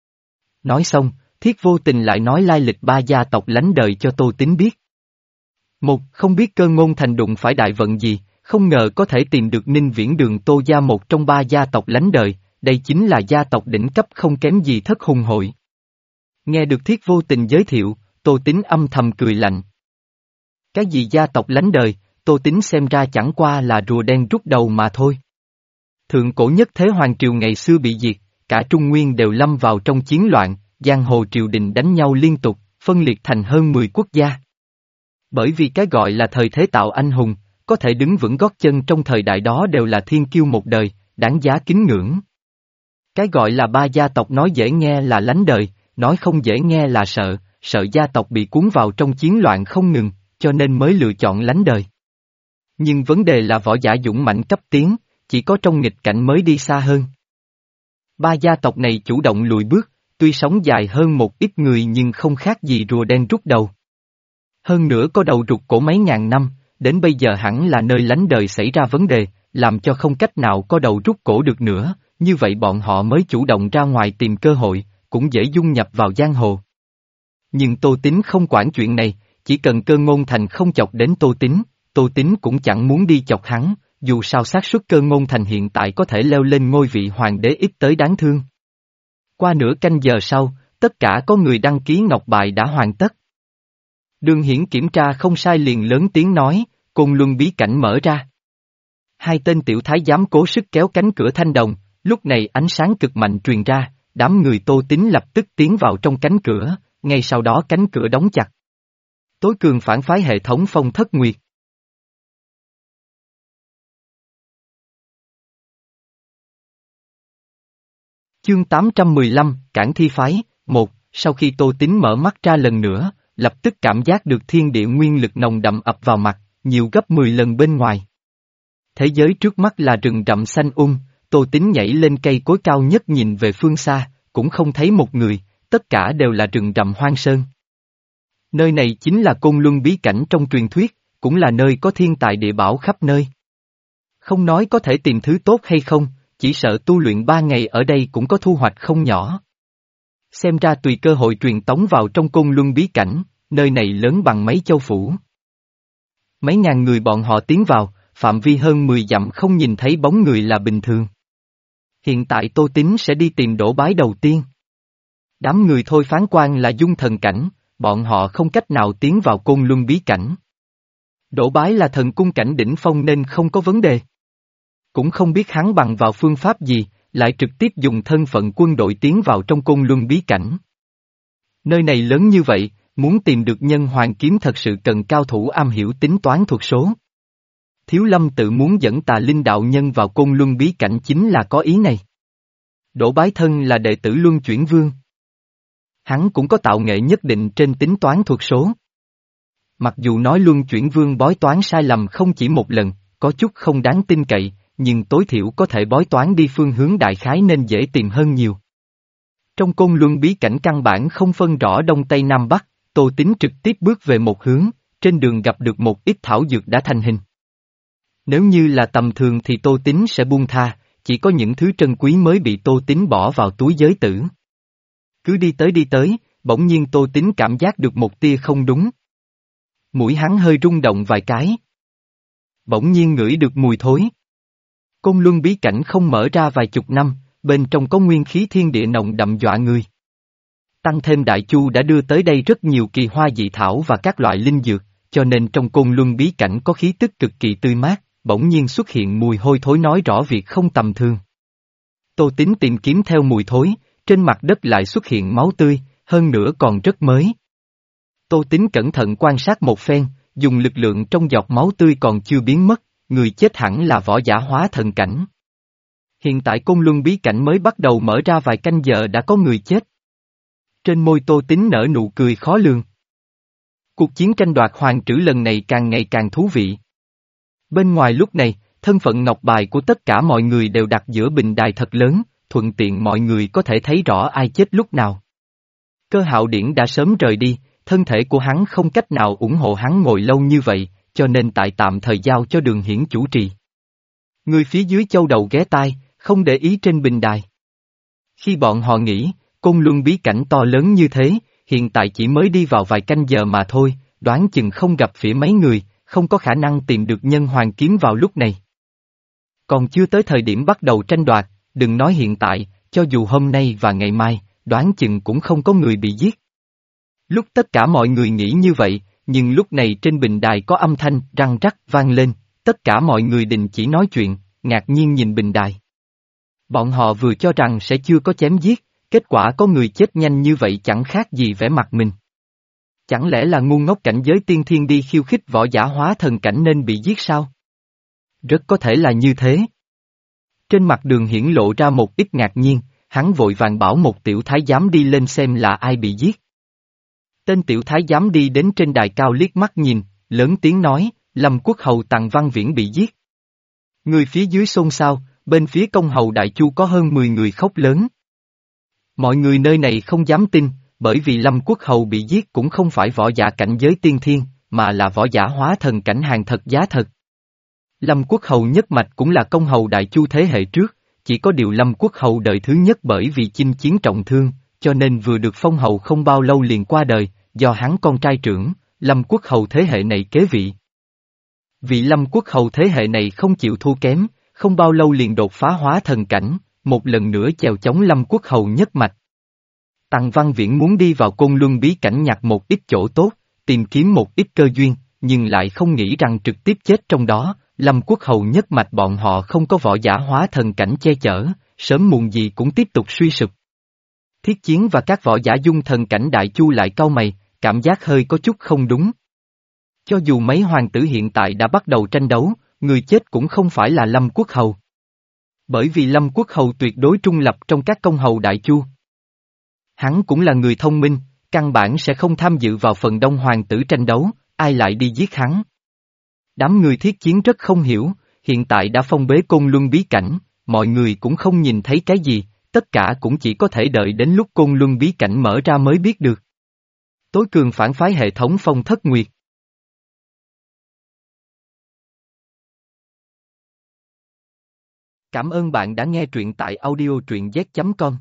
Nói xong, Thiết Vô Tình lại nói lai lịch ba gia tộc lánh đời cho Tô Tín biết. Một, không biết Cơ Ngôn Thành đụng phải đại vận gì, không ngờ có thể tìm được Ninh Viễn Đường Tô gia một trong ba gia tộc lánh đời, đây chính là gia tộc đỉnh cấp không kém gì Thất Hùng Hội. Nghe được Thiết Vô Tình giới thiệu, Tô Tín âm thầm cười lạnh. Cái gì gia tộc lánh đời, Tô Tín xem ra chẳng qua là rùa đen rút đầu mà thôi. Thượng cổ nhất thế hoàng triều ngày xưa bị diệt, cả Trung Nguyên đều lâm vào trong chiến loạn, giang hồ triều đình đánh nhau liên tục, phân liệt thành hơn mười quốc gia. Bởi vì cái gọi là thời thế tạo anh hùng, có thể đứng vững gót chân trong thời đại đó đều là thiên kiêu một đời, đáng giá kính ngưỡng. Cái gọi là ba gia tộc nói dễ nghe là lánh đời, nói không dễ nghe là sợ, sợ gia tộc bị cuốn vào trong chiến loạn không ngừng, cho nên mới lựa chọn lánh đời. Nhưng vấn đề là võ giả dũng mạnh cấp tiến, chỉ có trong nghịch cảnh mới đi xa hơn. Ba gia tộc này chủ động lùi bước, tuy sống dài hơn một ít người nhưng không khác gì rùa đen rút đầu. Hơn nữa có đầu rụt cổ mấy ngàn năm, đến bây giờ hẳn là nơi lánh đời xảy ra vấn đề, làm cho không cách nào có đầu rút cổ được nữa, như vậy bọn họ mới chủ động ra ngoài tìm cơ hội, cũng dễ dung nhập vào giang hồ. Nhưng Tô Tín không quản chuyện này, chỉ cần Cơ Ngôn Thành không chọc đến Tô Tín, Tô Tín cũng chẳng muốn đi chọc hắn, dù sao xác suất Cơ Ngôn Thành hiện tại có thể leo lên ngôi vị hoàng đế ít tới đáng thương. Qua nửa canh giờ sau, tất cả có người đăng ký ngọc bài đã hoàn tất. Đường Hiển kiểm tra không sai liền lớn tiếng nói, Côn Luân bí cảnh mở ra. Hai tên tiểu thái giám cố sức kéo cánh cửa thanh đồng, lúc này ánh sáng cực mạnh truyền ra, đám người Tô Tín lập tức tiến vào trong cánh cửa, ngay sau đó cánh cửa đóng chặt. Tối cường phản phái hệ thống Phong Thất Nguyệt. Chương tám trăm mười lăm, Cản Thi Phái, một, sau khi Tô Tín mở mắt ra lần nữa, lập tức cảm giác được thiên địa nguyên lực nồng đậm ập vào mặt, nhiều gấp mười lần bên ngoài. Thế giới trước mắt là rừng rậm xanh um, Tô Tín nhảy lên cây cối cao nhất nhìn về phương xa, cũng không thấy một người, tất cả đều là rừng rậm hoang sơn. Nơi này chính là Côn Luân bí cảnh trong truyền thuyết, cũng là nơi có thiên tài địa bảo khắp nơi. Không nói có thể tìm thứ tốt hay không, chỉ sợ tu luyện ba ngày ở đây cũng có thu hoạch không nhỏ. Xem ra tùy cơ hội truyền tống vào trong Côn Luân bí cảnh, nơi này lớn bằng mấy châu phủ. Mấy ngàn người bọn họ tiến vào, phạm vi hơn mười dặm không nhìn thấy bóng người là bình thường. Hiện tại Tô Tín sẽ đi tìm Đỗ Bái đầu tiên. Đám người thôi phán quan là dung thần cảnh, bọn họ không cách nào tiến vào Côn Luân bí cảnh. Đỗ Bái là thần cung cảnh đỉnh phong nên không có vấn đề. Cũng không biết hắn bằng vào phương pháp gì, lại trực tiếp dùng thân phận quân đội tiến vào trong Côn Luân bí cảnh. Nơi này lớn như vậy, muốn tìm được nhân hoàng kiếm thật sự cần cao thủ am hiểu tính toán thuật số. Thiếu Lâm tự muốn dẫn Tà Linh đạo nhân vào Côn Luân bí cảnh chính là có ý này. Đỗ Bái thân là đệ tử Luân Chuyển Vương. Hắn cũng có tạo nghệ nhất định trên tính toán thuật số. Mặc dù nói Luân Chuyển Vương bói toán sai lầm không chỉ một lần, có chút không đáng tin cậy, nhưng tối thiểu có thể bói toán đi phương hướng đại khái nên dễ tìm hơn nhiều. Trong Côn Luân bí cảnh căn bản không phân rõ đông tây nam bắc, Tô Tín trực tiếp bước về một hướng, trên đường gặp được một ít thảo dược đã thành hình. Nếu như là tầm thường thì Tô Tín sẽ buông tha, chỉ có những thứ trân quý mới bị Tô Tín bỏ vào túi giới tử. Cứ đi tới đi tới, bỗng nhiên Tô Tín cảm giác được một tia không đúng. Mũi hắn hơi rung động vài cái. Bỗng nhiên ngửi được mùi thối. Côn Luân bí cảnh không mở ra vài chục năm, bên trong có nguyên khí thiên địa nồng đậm dọa người. Tăng thêm Đại Chu đã đưa tới đây rất nhiều kỳ hoa dị thảo và các loại linh dược, cho nên trong Côn Luân bí cảnh có khí tức cực kỳ tươi mát, bỗng nhiên xuất hiện mùi hôi thối nói rõ việc không tầm thường. Tô Tín tìm kiếm theo mùi thối, trên mặt đất lại xuất hiện máu tươi, hơn nữa còn rất mới. Tô Tín cẩn thận quan sát một phen, dùng lực lượng trong giọt máu tươi còn chưa biến mất, người chết hẳn là võ giả hóa thần cảnh. Hiện tại Côn Luân bí cảnh mới bắt đầu mở ra vài canh giờ đã có người chết. Trên môi Tô Tín nở nụ cười khó lường. Cuộc chiến tranh đoạt hoàng trữ lần này càng ngày càng thú vị. Bên ngoài lúc này, thân phận ngọc bài của tất cả mọi người đều đặt giữa bình đài thật lớn, thuận tiện mọi người có thể thấy rõ ai chết lúc nào. Cơ Hạo Điển đã sớm rời đi, thân thể của hắn không cách nào ủng hộ hắn ngồi lâu như vậy, cho nên tại tạm thời giao cho Đường Hiển chủ trì. Người phía dưới châu đầu ghé tai, không để ý trên bình đài. Khi bọn họ nghĩ, Côn Luân bí cảnh to lớn như thế, hiện tại chỉ mới đi vào vài canh giờ mà thôi, đoán chừng không gặp phía mấy người, không có khả năng tìm được nhân hoàng kiếm vào lúc này. Còn chưa tới thời điểm bắt đầu tranh đoạt, đừng nói hiện tại, cho dù hôm nay và ngày mai, đoán chừng cũng không có người bị giết. Lúc tất cả mọi người nghĩ như vậy, nhưng lúc này trên bình đài có âm thanh răng rắc vang lên, tất cả mọi người đình chỉ nói chuyện, ngạc nhiên nhìn bình đài. Bọn họ vừa cho rằng sẽ chưa có chém giết, kết quả có người chết nhanh như vậy chẳng khác gì vẻ mặt mình. Chẳng lẽ là ngu ngốc cảnh giới tiên thiên đi khiêu khích võ giả hóa thần cảnh nên bị giết sao? Rất có thể là như thế. Trên mặt Đường hiển lộ ra một ít ngạc nhiên, hắn vội vàng bảo một tiểu thái giám đi lên xem là ai bị giết. Tên tiểu thái giám đi đến trên đài cao liếc mắt nhìn, lớn tiếng nói, Lâm Quốc Hầu Tằng Văn Viễn bị giết. Người phía dưới xôn xao, bên phía công hầu Đại Chu có hơn mười người khóc lớn. Mọi người nơi này không dám tin, bởi vì Lâm Quốc Hầu bị giết cũng không phải võ giả cảnh giới tiên thiên, mà là võ giả hóa thần cảnh hàng thật giá thật. Lâm Quốc Hầu nhất mạch cũng là công hầu Đại Chu thế hệ trước, chỉ có điều Lâm Quốc Hầu đời thứ nhất bởi vì chinh chiến trọng thương, cho nên vừa được phong hầu không bao lâu liền qua đời, do hắn con trai trưởng, Lâm Quốc Hầu thế hệ này kế vị. Vị Lâm Quốc Hầu thế hệ này không chịu thua kém, không bao lâu liền đột phá hóa thần cảnh, một lần nữa chèo chống Lâm Quốc Hầu nhất mạch. Tằng Văn Viễn muốn đi vào Côn Luân bí cảnh nhặt một ít chỗ tốt, tìm kiếm một ít cơ duyên, nhưng lại không nghĩ rằng trực tiếp chết trong đó, Lâm Quốc Hầu nhất mạch bọn họ không có võ giả hóa thần cảnh che chở, sớm muộn gì cũng tiếp tục suy sụp. Thiết Chiến và các võ giả dung thần cảnh Đại Chu lại cau mày, cảm giác hơi có chút không đúng. Cho dù mấy hoàng tử hiện tại đã bắt đầu tranh đấu, người chết cũng không phải là Lâm Quốc Hầu. Bởi vì Lâm Quốc Hầu tuyệt đối trung lập trong các công hầu Đại Chu. Hắn cũng là người thông minh, căn bản sẽ không tham dự vào phần đông hoàng tử tranh đấu, ai lại đi giết hắn. Đám người Thiết Chiến rất không hiểu, hiện tại đã phong bế Côn Luân bí cảnh, mọi người cũng không nhìn thấy cái gì, tất cả cũng chỉ có thể đợi đến lúc Côn Luân bí cảnh mở ra mới biết được. Tối cường phản phái hệ thống Phong Thất Nguyệt. Cảm ơn bạn đã nghe truyện tại audio truyện z chấm com.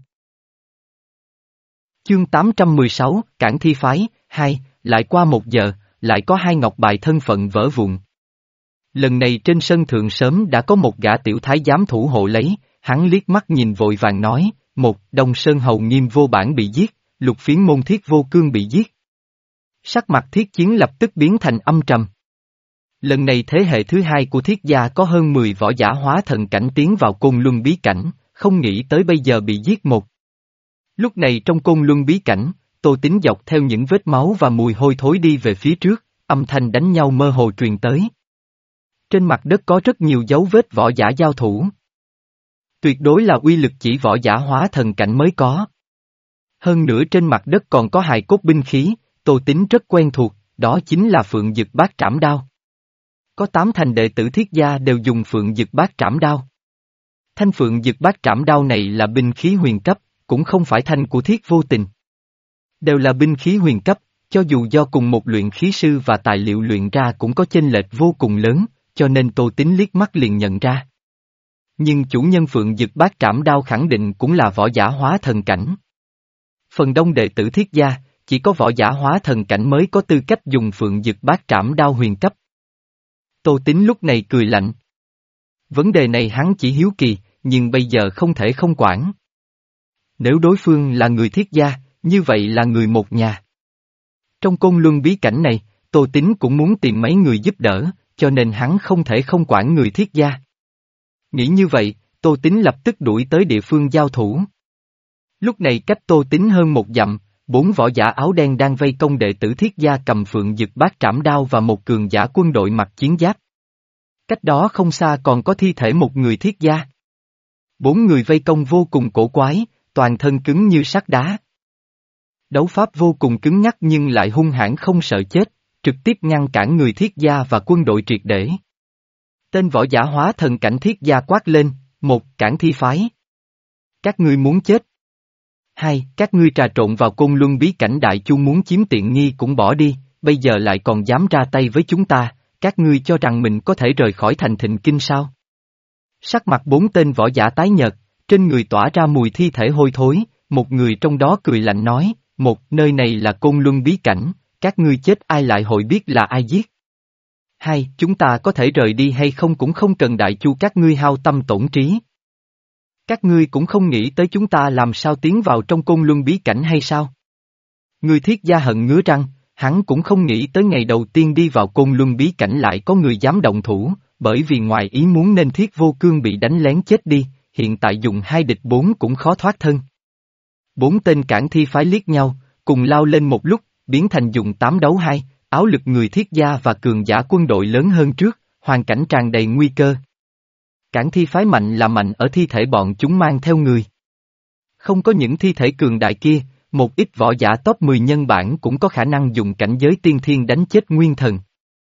Chương tám trăm mười sáu, Cảng Thi Phái, hai, lại qua một giờ, lại có hai ngọc bài thân phận vỡ vụn. Lần này trên sân thượng sớm đã có một gã tiểu thái giám thủ hộ lấy, hắn liếc mắt nhìn vội vàng nói, một, Đông Sơn Hầu Nghiêm Vô Bản bị giết, Lục Phiến Môn Thiết Vô Cương bị giết. Sắc mặt Thiết Chiến lập tức biến thành âm trầm. Lần này thế hệ thứ hai của Thiết gia có hơn mười võ giả hóa thần cảnh tiến vào Côn Luân bí cảnh, không nghĩ tới bây giờ bị giết một. Lúc này trong Côn Luân bí cảnh, Tô Tín dọc theo những vết máu và mùi hôi thối đi về phía trước, âm thanh đánh nhau mơ hồ truyền tới. Trên mặt đất có rất nhiều dấu vết võ giả giao thủ. Tuyệt đối là uy lực chỉ võ giả hóa thần cảnh mới có. Hơn nữa trên mặt đất còn có hài cốt binh khí, Tô Tín rất quen thuộc, đó chính là Phượng Dực Bát Trảm Đao. Có tám thành đệ tử Thiết gia đều dùng Phượng Dực Bát Trảm Đao. Thanh Phượng Dực Bát Trảm Đao này là binh khí huyền cấp, cũng không phải thanh của Thiết Vô Tình. Đều là binh khí huyền cấp, cho dù do cùng một luyện khí sư và tài liệu luyện ra cũng có chênh lệch vô cùng lớn, cho nên Tô Tín liếc mắt liền nhận ra. Nhưng chủ nhân Phượng Dực Bát Trảm Đao khẳng định cũng là võ giả hóa thần cảnh. Phần đông đệ tử Thiết gia, chỉ có võ giả hóa thần cảnh mới có tư cách dùng Phượng Dực Bát Trảm Đao huyền cấp. Tô Tín lúc này cười lạnh. Vấn đề này hắn chỉ hiếu kỳ, nhưng bây giờ không thể không quản. Nếu đối phương là người Thiết gia, như vậy là người một nhà. Trong Côn Luân bí cảnh này, Tô Tín cũng muốn tìm mấy người giúp đỡ, cho nên hắn không thể không quản người Thiết gia. Nghĩ như vậy, Tô Tín lập tức đuổi tới địa phương giao thủ. Lúc này cách Tô Tín hơn một dặm, bốn võ giả áo đen đang vây công đệ tử Thiết gia cầm Phượng Dực Bát Trảm Đao và một cường giả quân đội mặc chiến giáp. Cách đó không xa còn có thi thể một người Thiết gia. Bốn người vây công vô cùng cổ quái, toàn thân cứng như sắt đá. Đấu pháp vô cùng cứng nhắc nhưng lại hung hãn không sợ chết, trực tiếp ngăn cản người Thiết gia và quân đội triệt để. Tên võ giả hóa thần cảnh Thiết gia quát lên, một, Cảng Thi Phái. Các ngươi muốn chết. Hai, các ngươi trà trộn vào Côn Luân bí cảnh Đại Chu muốn chiếm tiện nghi cũng bỏ đi, bây giờ lại còn dám ra tay với chúng ta, các ngươi cho rằng mình có thể rời khỏi thành Thịnh Kinh sao? Sắc mặt bốn tên võ giả tái nhợt, trên người tỏa ra mùi thi thể hôi thối, một người trong đó cười lạnh nói, một, nơi này là Côn Luân bí cảnh, các ngươi chết ai lại hội biết là ai giết. Hai, chúng ta có thể rời đi hay không cũng không cần đại chu các ngươi hao tâm tổn trí. Các ngươi cũng không nghĩ tới chúng ta làm sao tiến vào trong côn luân bí cảnh hay sao? Người Thiết Gia hận ngứa răng, hắn cũng không nghĩ tới ngày đầu tiên đi vào côn luân bí cảnh lại có người dám động thủ, bởi vì ngoài ý muốn nên Thiết Vô Cương bị đánh lén chết đi, hiện tại dùng hai địch bốn cũng khó thoát thân. Bốn tên cản thi phái liếc nhau, cùng lao lên một lúc, biến thành dùng tám đấu hai, áo lực người Thiết Gia và cường giả quân đội lớn hơn trước, hoàn cảnh tràn đầy nguy cơ. Cản thi phái mạnh là mạnh ở thi thể bọn chúng mang theo người. Không có những thi thể cường đại kia, một ít võ giả top mười nhân bản cũng có khả năng dùng cảnh giới tiên thiên đánh chết nguyên thần.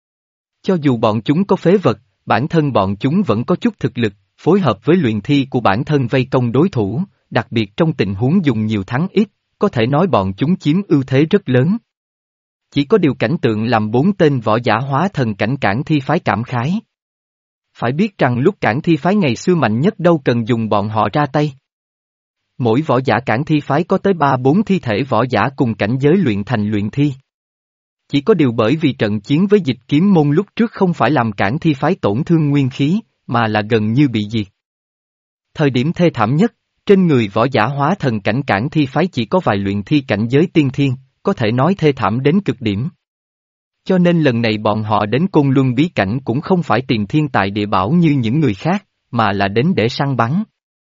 Cho dù bọn chúng có phế vật, bản thân bọn chúng vẫn có chút thực lực, phối hợp với luyện thi của bản thân vây công đối thủ, đặc biệt trong tình huống dùng nhiều thắng ít, có thể nói bọn chúng chiếm ưu thế rất lớn. Chỉ có điều cảnh tượng làm bốn tên võ giả hóa thần cảnh cản thi phái cảm khái. Phải biết rằng lúc cản thi phái ngày xưa mạnh nhất đâu cần dùng bọn họ ra tay. Mỗi võ giả cản thi phái có tới ba bốn thi thể võ giả cùng cảnh giới luyện thành luyện thi. Chỉ có điều bởi vì trận chiến với dịch kiếm môn lúc trước không phải làm cản thi phái tổn thương nguyên khí, mà là gần như bị diệt. Thời điểm thê thảm nhất, trên người võ giả hóa thần cảnh cản thi phái chỉ có vài luyện thi cảnh giới tiên thiên, có thể nói thê thảm đến cực điểm. Cho nên lần này bọn họ đến Côn Luân bí cảnh cũng không phải tìm thiên tài địa bảo như những người khác, mà là đến để săn bắn.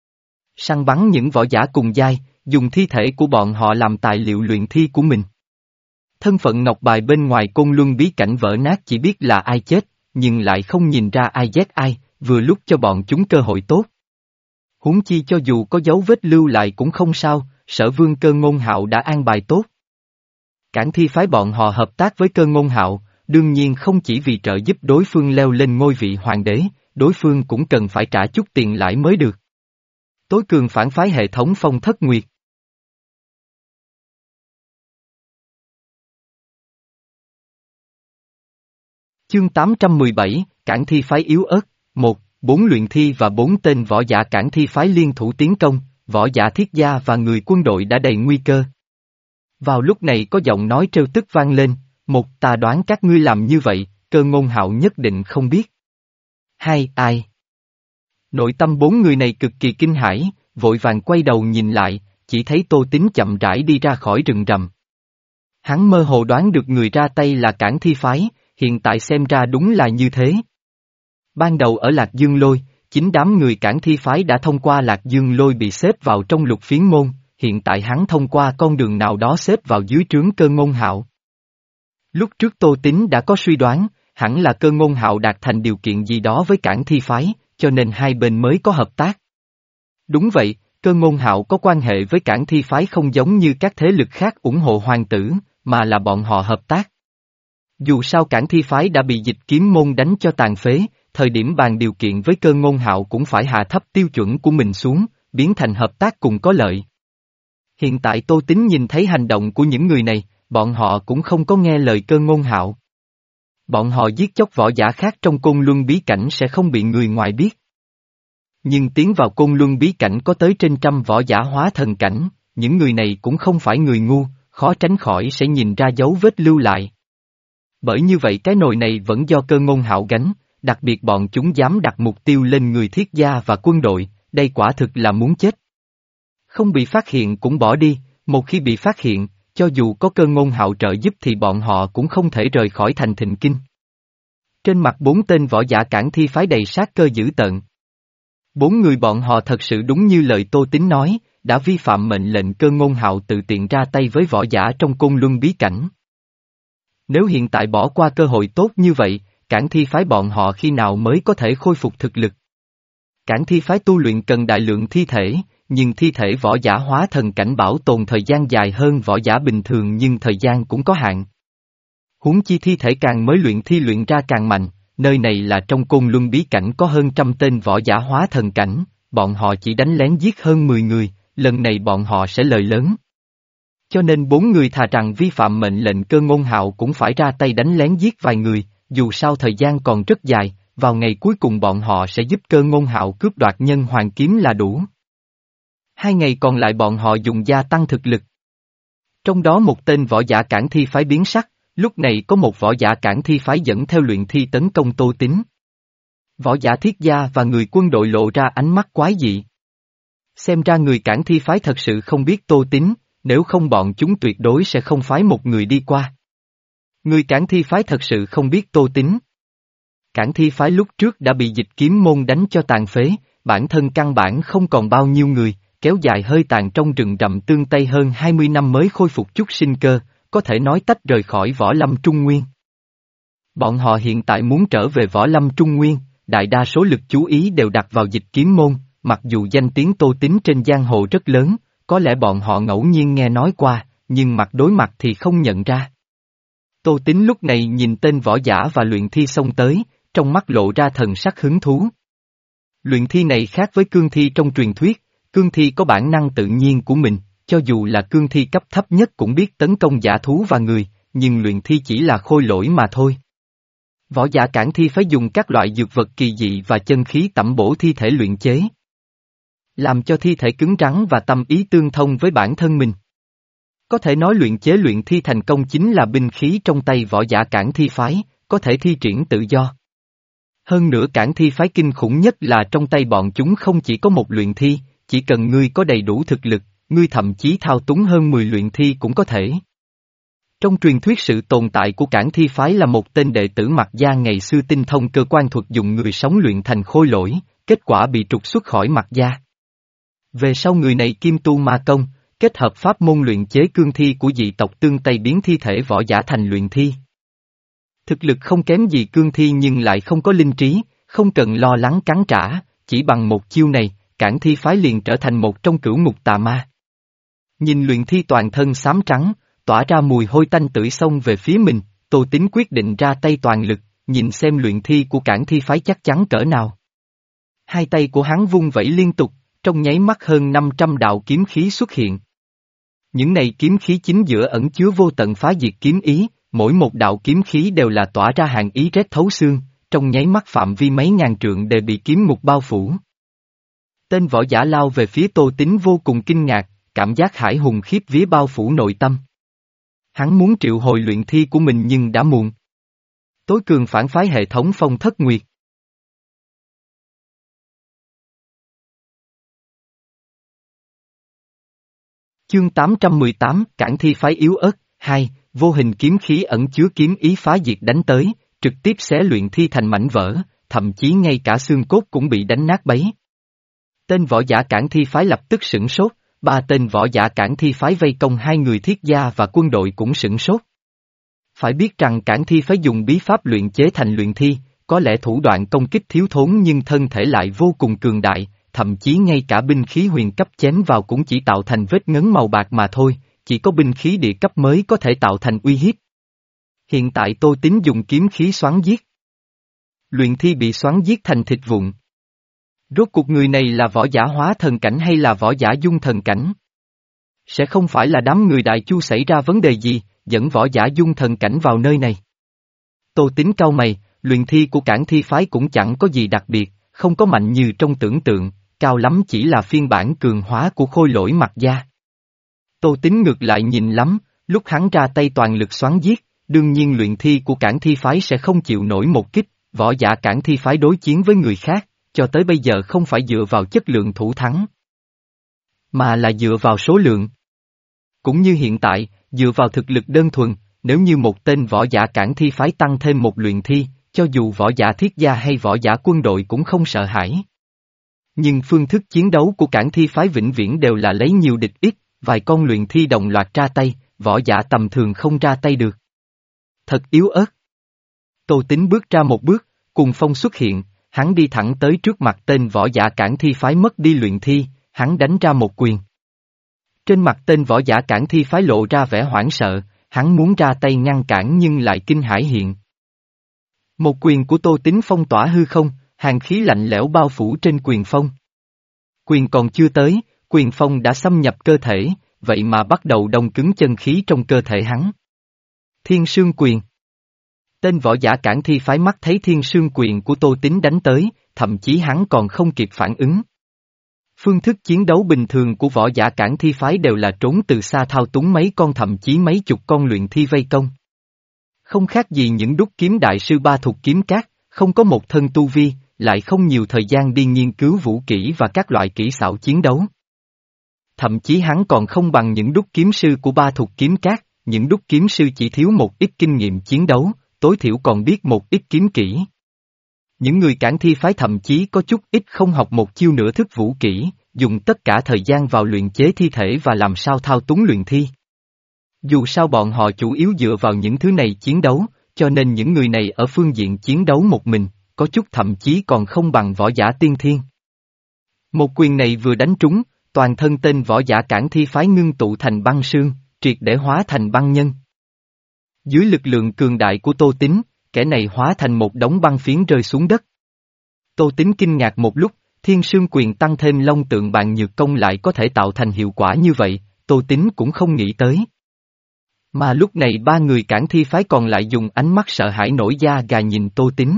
Săn bắn những võ giả cùng giai, dùng thi thể của bọn họ làm tài liệu luyện thi của mình. Thân phận ngọc bài bên ngoài Côn Luân bí cảnh vỡ nát chỉ biết là ai chết, nhưng lại không nhìn ra ai giết ai, vừa lúc cho bọn chúng cơ hội tốt. Huống chi cho dù có dấu vết lưu lại cũng không sao, Sở Vương Cơ Ngôn Hạo đã an bài tốt. Cản thi phái bọn họ hợp tác với Cơ Ngôn Hạo, đương nhiên không chỉ vì trợ giúp đối phương leo lên ngôi vị hoàng đế, đối phương cũng cần phải trả chút tiền lãi mới được. Tối cường phản phái hệ thống Phong Thất Nguyệt. Chương tám trăm mười bảy, Cản thi phái yếu ớt, một, bốn luyện thi và bốn tên võ giả cản thi phái liên thủ tiến công, võ giả Thiết Gia và người quân đội đã đầy nguy cơ. Vào lúc này có giọng nói trêu tức vang lên, một, ta đoán các ngươi làm như vậy, Cơ Ngôn Hạo nhất định không biết. Hai, ai? Nội tâm bốn người này cực kỳ kinh hãi, vội vàng quay đầu nhìn lại, chỉ thấy Tô Tín chậm rãi đi ra khỏi rừng rậm. Hắn mơ hồ đoán được người ra tay là cản thi phái, hiện tại xem ra đúng là như thế. Ban đầu ở Lạc Dương Lôi, chính đám người cản thi phái đã thông qua Lạc Dương Lôi bị xếp vào trong Lục Phiến môn, hiện tại hắn thông qua con đường nào đó xếp vào dưới trướng Cơ Ngôn Hạo. Lúc trước Tô Tín đã có suy đoán, hẳn là Cơ Ngôn Hạo đạt thành điều kiện gì đó với cản thi phái, cho nên hai bên mới có hợp tác. Đúng vậy, Cơ Ngôn Hạo có quan hệ với cản thi phái không giống như các thế lực khác ủng hộ hoàng tử, mà là bọn họ hợp tác. Dù sao cản thi phái đã bị dịch kiếm môn đánh cho tàn phế, thời điểm bàn điều kiện với Cơ Ngôn Hạo cũng phải hạ thấp tiêu chuẩn của mình xuống, biến thành hợp tác cùng có lợi. Hiện tại Tô Tín nhìn thấy hành động của những người này, bọn họ cũng không có nghe lời Cơ Ngôn Hạo. Bọn họ giết chóc võ giả khác trong Côn Luân bí cảnh sẽ không bị người ngoài biết. Nhưng tiến vào Côn Luân bí cảnh có tới trên trăm võ giả hóa thần cảnh, những người này cũng không phải người ngu, khó tránh khỏi sẽ nhìn ra dấu vết lưu lại. Bởi như vậy cái nồi này vẫn do Cơ Ngôn Hạo gánh, đặc biệt bọn chúng dám đặt mục tiêu lên người Thiết Gia và quân đội, đây quả thực là muốn chết. Không bị phát hiện cũng bỏ đi, một khi bị phát hiện, cho dù có Cơ Ngôn Hạo trợ giúp thì bọn họ cũng không thể rời khỏi thành Thịnh Kinh. Trên mặt bốn tên võ giả cản thi phái đầy sát cơ dữ tợn. Bốn người bọn họ thật sự đúng như lời Tô Tín nói, đã vi phạm mệnh lệnh Cơ Ngôn Hạo tự tiện ra tay với võ giả trong Côn Luân bí cảnh. Nếu hiện tại bỏ qua cơ hội tốt như vậy, cản thi phái bọn họ khi nào mới có thể khôi phục thực lực? Cản thi phái tu luyện cần đại lượng thi thể, nhưng thi thể võ giả hóa thần cảnh bảo tồn thời gian dài hơn võ giả bình thường nhưng thời gian cũng có hạn. Huống chi thi thể càng mới luyện thi luyện ra càng mạnh, nơi này là trong Côn Luân bí cảnh có hơn trăm tên võ giả hóa thần cảnh, bọn họ chỉ đánh lén giết hơn mười người, lần này bọn họ sẽ lời lớn. Cho nên bốn người thà rằng vi phạm mệnh lệnh Cơ Ngôn Hạo cũng phải ra tay đánh lén giết vài người, dù sao thời gian còn rất dài, vào ngày cuối cùng bọn họ sẽ giúp Cơ Ngôn Hạo cướp đoạt nhân hoàng kiếm là đủ. Hai ngày còn lại bọn họ dùng gia tăng thực lực. Trong đó một tên võ giả cản thi phái biến sắc, lúc này có một võ giả Cản Thi phái dẫn theo luyện thi tấn công Tô Tín. Võ giả Thiết gia và người quân đội lộ ra ánh mắt quái dị. Xem ra người Cản Thi phái thật sự không biết Tô Tín, nếu không bọn chúng tuyệt đối sẽ không phái một người đi qua. Người Cản Thi phái thật sự không biết Tô Tín. Cản Thi phái lúc trước đã bị Dịch Kiếm môn đánh cho tàn phế, bản thân căn bản không còn bao nhiêu người, kéo dài hơi tàn trong rừng rậm tương Tây hơn hai mươi năm mới khôi phục chút sinh cơ, có thể nói tách rời khỏi võ lâm Trung Nguyên. Bọn họ hiện tại muốn trở về võ lâm Trung Nguyên, đại đa số lực chú ý đều đặt vào Dịch Kiếm môn, mặc dù danh tiếng Tô Tín trên giang hồ rất lớn, có lẽ bọn họ ngẫu nhiên nghe nói qua, nhưng mặt đối mặt thì không nhận ra. Tô Tín lúc này nhìn tên võ giả và luyện thi xông tới, trong mắt lộ ra thần sắc hứng thú. Luyện thi này khác với cương thi trong truyền thuyết, cương thi có bản năng tự nhiên của mình, cho dù là cương thi cấp thấp nhất cũng biết tấn công dã thú và người, nhưng luyện thi chỉ là khôi lỗi mà thôi. Võ giả Cản Thi phải dùng các loại dược vật kỳ dị và chân khí tẩm bổ thi thể luyện chế, làm cho thi thể cứng rắn và tâm ý tương thông với bản thân mình. Có thể nói luyện chế luyện thi thành công chính là binh khí trong tay võ giả Cản Thi phái, có thể thi triển tự do. Hơn nữa Cản Thi phái kinh khủng nhất là trong tay bọn chúng không chỉ có một luyện thi, chỉ cần ngươi có đầy đủ thực lực, ngươi thậm chí thao túng hơn mười luyện thi cũng có thể. Trong truyền thuyết sự tồn tại của Cản Thi phái là một tên đệ tử Mạc Gia ngày xưa tinh thông cơ quan thuật dùng người sống luyện thành khôi lỗi, kết quả bị trục xuất khỏi Mạc Gia. Về sau người này kim tu ma công, kết hợp pháp môn luyện chế cương thi của dị tộc tương Tây biến thi thể võ giả thành luyện thi. Thực lực không kém gì cương thi nhưng lại không có linh trí, không cần lo lắng cắn trả, chỉ bằng một chiêu này, Cản Thi phái liền trở thành một trong cửu ngục tà ma. Nhìn luyện thi toàn thân xám trắng, tỏa ra mùi hôi tanh tưởi xông về phía mình, Tô Tín quyết định ra tay toàn lực, nhìn xem luyện thi của Cản Thi phái chắc chắn cỡ nào. Hai tay của hắn vung vẩy liên tục, trong nháy mắt hơn năm trăm đạo kiếm khí xuất hiện. Những này kiếm khí chính giữa ẩn chứa vô tận phá diệt kiếm ý, mỗi một đạo kiếm khí đều là tỏa ra hàn ý rét thấu xương, trong nháy mắt phạm vi mấy ngàn trượng đều bị kiếm ngục bao phủ. Tên võ giả lao về phía Tô Tín vô cùng kinh ngạc, cảm giác hải hùng khiếp vía bao phủ nội tâm. Hắn muốn triệu hồi luyện thi của mình nhưng đã muộn. Tối cường phản phái hệ thống Phong Thất Nguyệt. Chương tám trăm mười tám, Cản Thi phái yếu ớt, hai, vô hình kiếm khí ẩn chứa kiếm ý phá diệt đánh tới, trực tiếp xé luyện thi thành mảnh vỡ, thậm chí ngay cả xương cốt cũng bị đánh nát bấy. Tên võ giả Cản Thi phái lập tức sửng sốt, ba tên võ giả Cản Thi phái vây công hai người Thiết gia và quân đội cũng sửng sốt. Phải biết rằng Cản Thi phái dùng bí pháp luyện chế thành luyện thi, có lẽ thủ đoạn công kích thiếu thốn nhưng thân thể lại vô cùng cường đại, thậm chí ngay cả binh khí huyền cấp chém vào cũng chỉ tạo thành vết ngấn màu bạc mà thôi, chỉ có binh khí địa cấp mới có thể tạo thành uy hiếp. Hiện tại Tô Tín dùng kiếm khí xoắn giết. Luyện thi bị xoắn giết thành thịt vụn. Rốt cuộc người này là võ giả hóa thần cảnh hay là võ giả dung thần cảnh? Sẽ không phải là đám người Đại Chu xảy ra vấn đề gì, dẫn võ giả dung thần cảnh vào nơi này. Tô Tín cau mày, luyện thi của Cản Thi phái cũng chẳng có gì đặc biệt, không có mạnh như trong tưởng tượng, cao lắm chỉ là phiên bản cường hóa của khôi lỗi Mạc Gia. Tô Tín ngược lại nhìn lắm, lúc hắn ra tay toàn lực xoắn giết, đương nhiên luyện thi của Cản Thi phái sẽ không chịu nổi một kích, võ giả Cản Thi phái đối chiến với người khác, cho tới bây giờ không phải dựa vào chất lượng thủ thắng, mà là dựa vào số lượng. Cũng như hiện tại, dựa vào thực lực đơn thuần, nếu như một tên võ giả Cản Thi phái tăng thêm một luyện thi, cho dù võ giả Thiết gia hay võ giả quân đội cũng không sợ hãi. Nhưng phương thức chiến đấu của Cản Thi phái vĩnh viễn đều là lấy nhiều địch ít, vài con luyện thi đồng loạt ra tay, võ giả tầm thường không ra tay được. Thật yếu ớt. Tô Tín bước ra một bước, cùng phong xuất hiện, hắn đi thẳng tới trước mặt tên võ giả Cản Thi phái mất đi luyện thi, hắn đánh ra một quyền. Trên mặt tên võ giả Cản Thi phái lộ ra vẻ hoảng sợ, hắn muốn ra tay ngăn cản nhưng lại kinh hãi hiện. Một quyền của Tô Tín phong tỏa hư không, hàn khí lạnh lẽo bao phủ trên quyền phong. Quyền còn chưa tới, quyền phong đã xâm nhập cơ thể, vậy mà bắt đầu đông cứng chân khí trong cơ thể hắn. Thiên Sương Quyền. Tên võ giả Cản Thi phái mắt thấy Thiên Sương Quyền của Tô Tín đánh tới, thậm chí hắn còn không kịp phản ứng. Phương thức chiến đấu bình thường của võ giả Cản Thi phái đều là trốn từ xa thao túng mấy con thậm chí mấy chục con luyện thi vây công. Không khác gì những đúc kiếm đại sư ba thuộc kiếm cát, không có một thân tu vi, lại không nhiều thời gian đi nghiên cứu vũ kỹ và các loại kỹ xảo chiến đấu. Thậm chí hắn còn không bằng những đúc kiếm sư của ba thuộc kiếm cát, những đúc kiếm sư chỉ thiếu một ít kinh nghiệm chiến đấu, tối thiểu còn biết một ít kiếm kỹ. Những người cản thi phái thậm chí có chút ít không học một chiêu nửa thức vũ kỹ, dùng tất cả thời gian vào luyện chế thi thể và làm sao thao túng luyện thi. Dù sao bọn họ chủ yếu dựa vào những thứ này chiến đấu, cho nên những người này ở phương diện chiến đấu một mình, có chút thậm chí còn không bằng võ giả tiên thiên. Một quyền này vừa đánh trúng, toàn thân tên võ giả cản thi phái ngưng tụ thành băng sương, triệt để hóa thành băng nhân. Dưới lực lượng cường đại của Tô Tín, kẻ này hóa thành một đống băng phiến rơi xuống đất. Tô Tín kinh ngạc một lúc, thiên sương quyền tăng thêm long tượng bàn nhược công lại có thể tạo thành hiệu quả như vậy, Tô Tín cũng không nghĩ tới. Mà lúc này ba người cản thi phái còn lại dùng ánh mắt sợ hãi nổi da gà nhìn Tô Tín.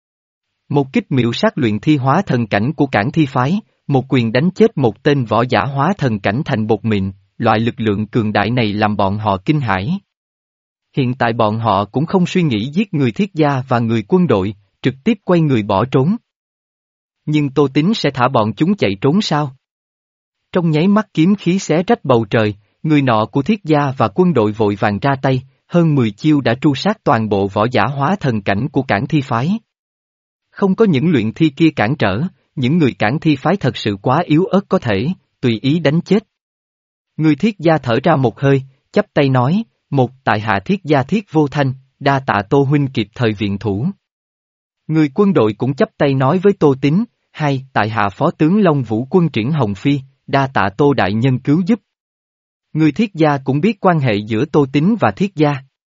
Một kích miệu sát luyện thi hóa thần cảnh của cản thi phái, một quyền đánh chết một tên võ giả hóa thần cảnh thành bột mịn, loại lực lượng cường đại này làm bọn họ kinh hãi. Hiện tại bọn họ cũng không suy nghĩ giết người thiết gia và người quân đội, trực tiếp quay người bỏ trốn. Nhưng Tô Tín sẽ thả bọn chúng chạy trốn sao? Trong nháy mắt kiếm khí xé rách bầu trời, người nọ của thiết gia và quân đội vội vàng ra tay, hơn mười chiêu đã tru sát toàn bộ võ giả hóa thần cảnh của cản thi phái. Không có những luyện thi kia cản trở, những người cản thi phái thật sự quá yếu ớt có thể, tùy ý đánh chết. Người thiết gia thở ra một hơi, chắp tay nói, một tại hạ thiết gia thiết vô thanh, đa tạ Tô huynh kịp thời viện thủ. Người quân đội cũng chắp tay nói với Tô Tín, hai tại hạ phó tướng Long Vũ quân Triển Hồng Phi, đa tạ Tô đại nhân cứu giúp. Người thiết gia cũng biết quan hệ giữa Tô Tín và thiết gia.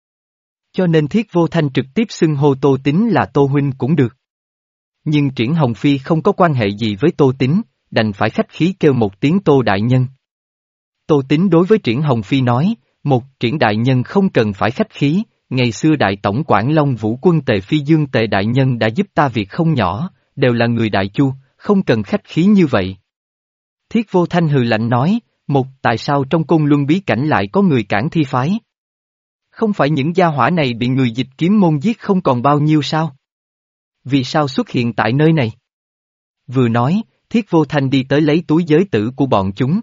Cho nên thiết vô thanh trực tiếp xưng hô Tô Tín là Tô huynh cũng được. Nhưng Triển Hồng Phi không có quan hệ gì với Tô Tín, đành phải khách khí kêu một tiếng Tô đại nhân. Tô Tín đối với Triển Hồng Phi nói, một Triển đại nhân không cần phải khách khí, ngày xưa đại tổng quản Long Vũ quân Tề Phi Dương Tề đại nhân đã giúp ta việc không nhỏ, đều là người Đại Chu, không cần khách khí như vậy. Thiết vô thanh hừ lạnh nói, một tại sao trong Côn Luân bí cảnh lại có người cản thi phái? Không phải những gia hỏa này bị người dịch kiếm môn giết không còn bao nhiêu sao? Vì sao xuất hiện tại nơi này? Vừa nói, Thiết vô thanh đi tới lấy túi giới tử của bọn chúng.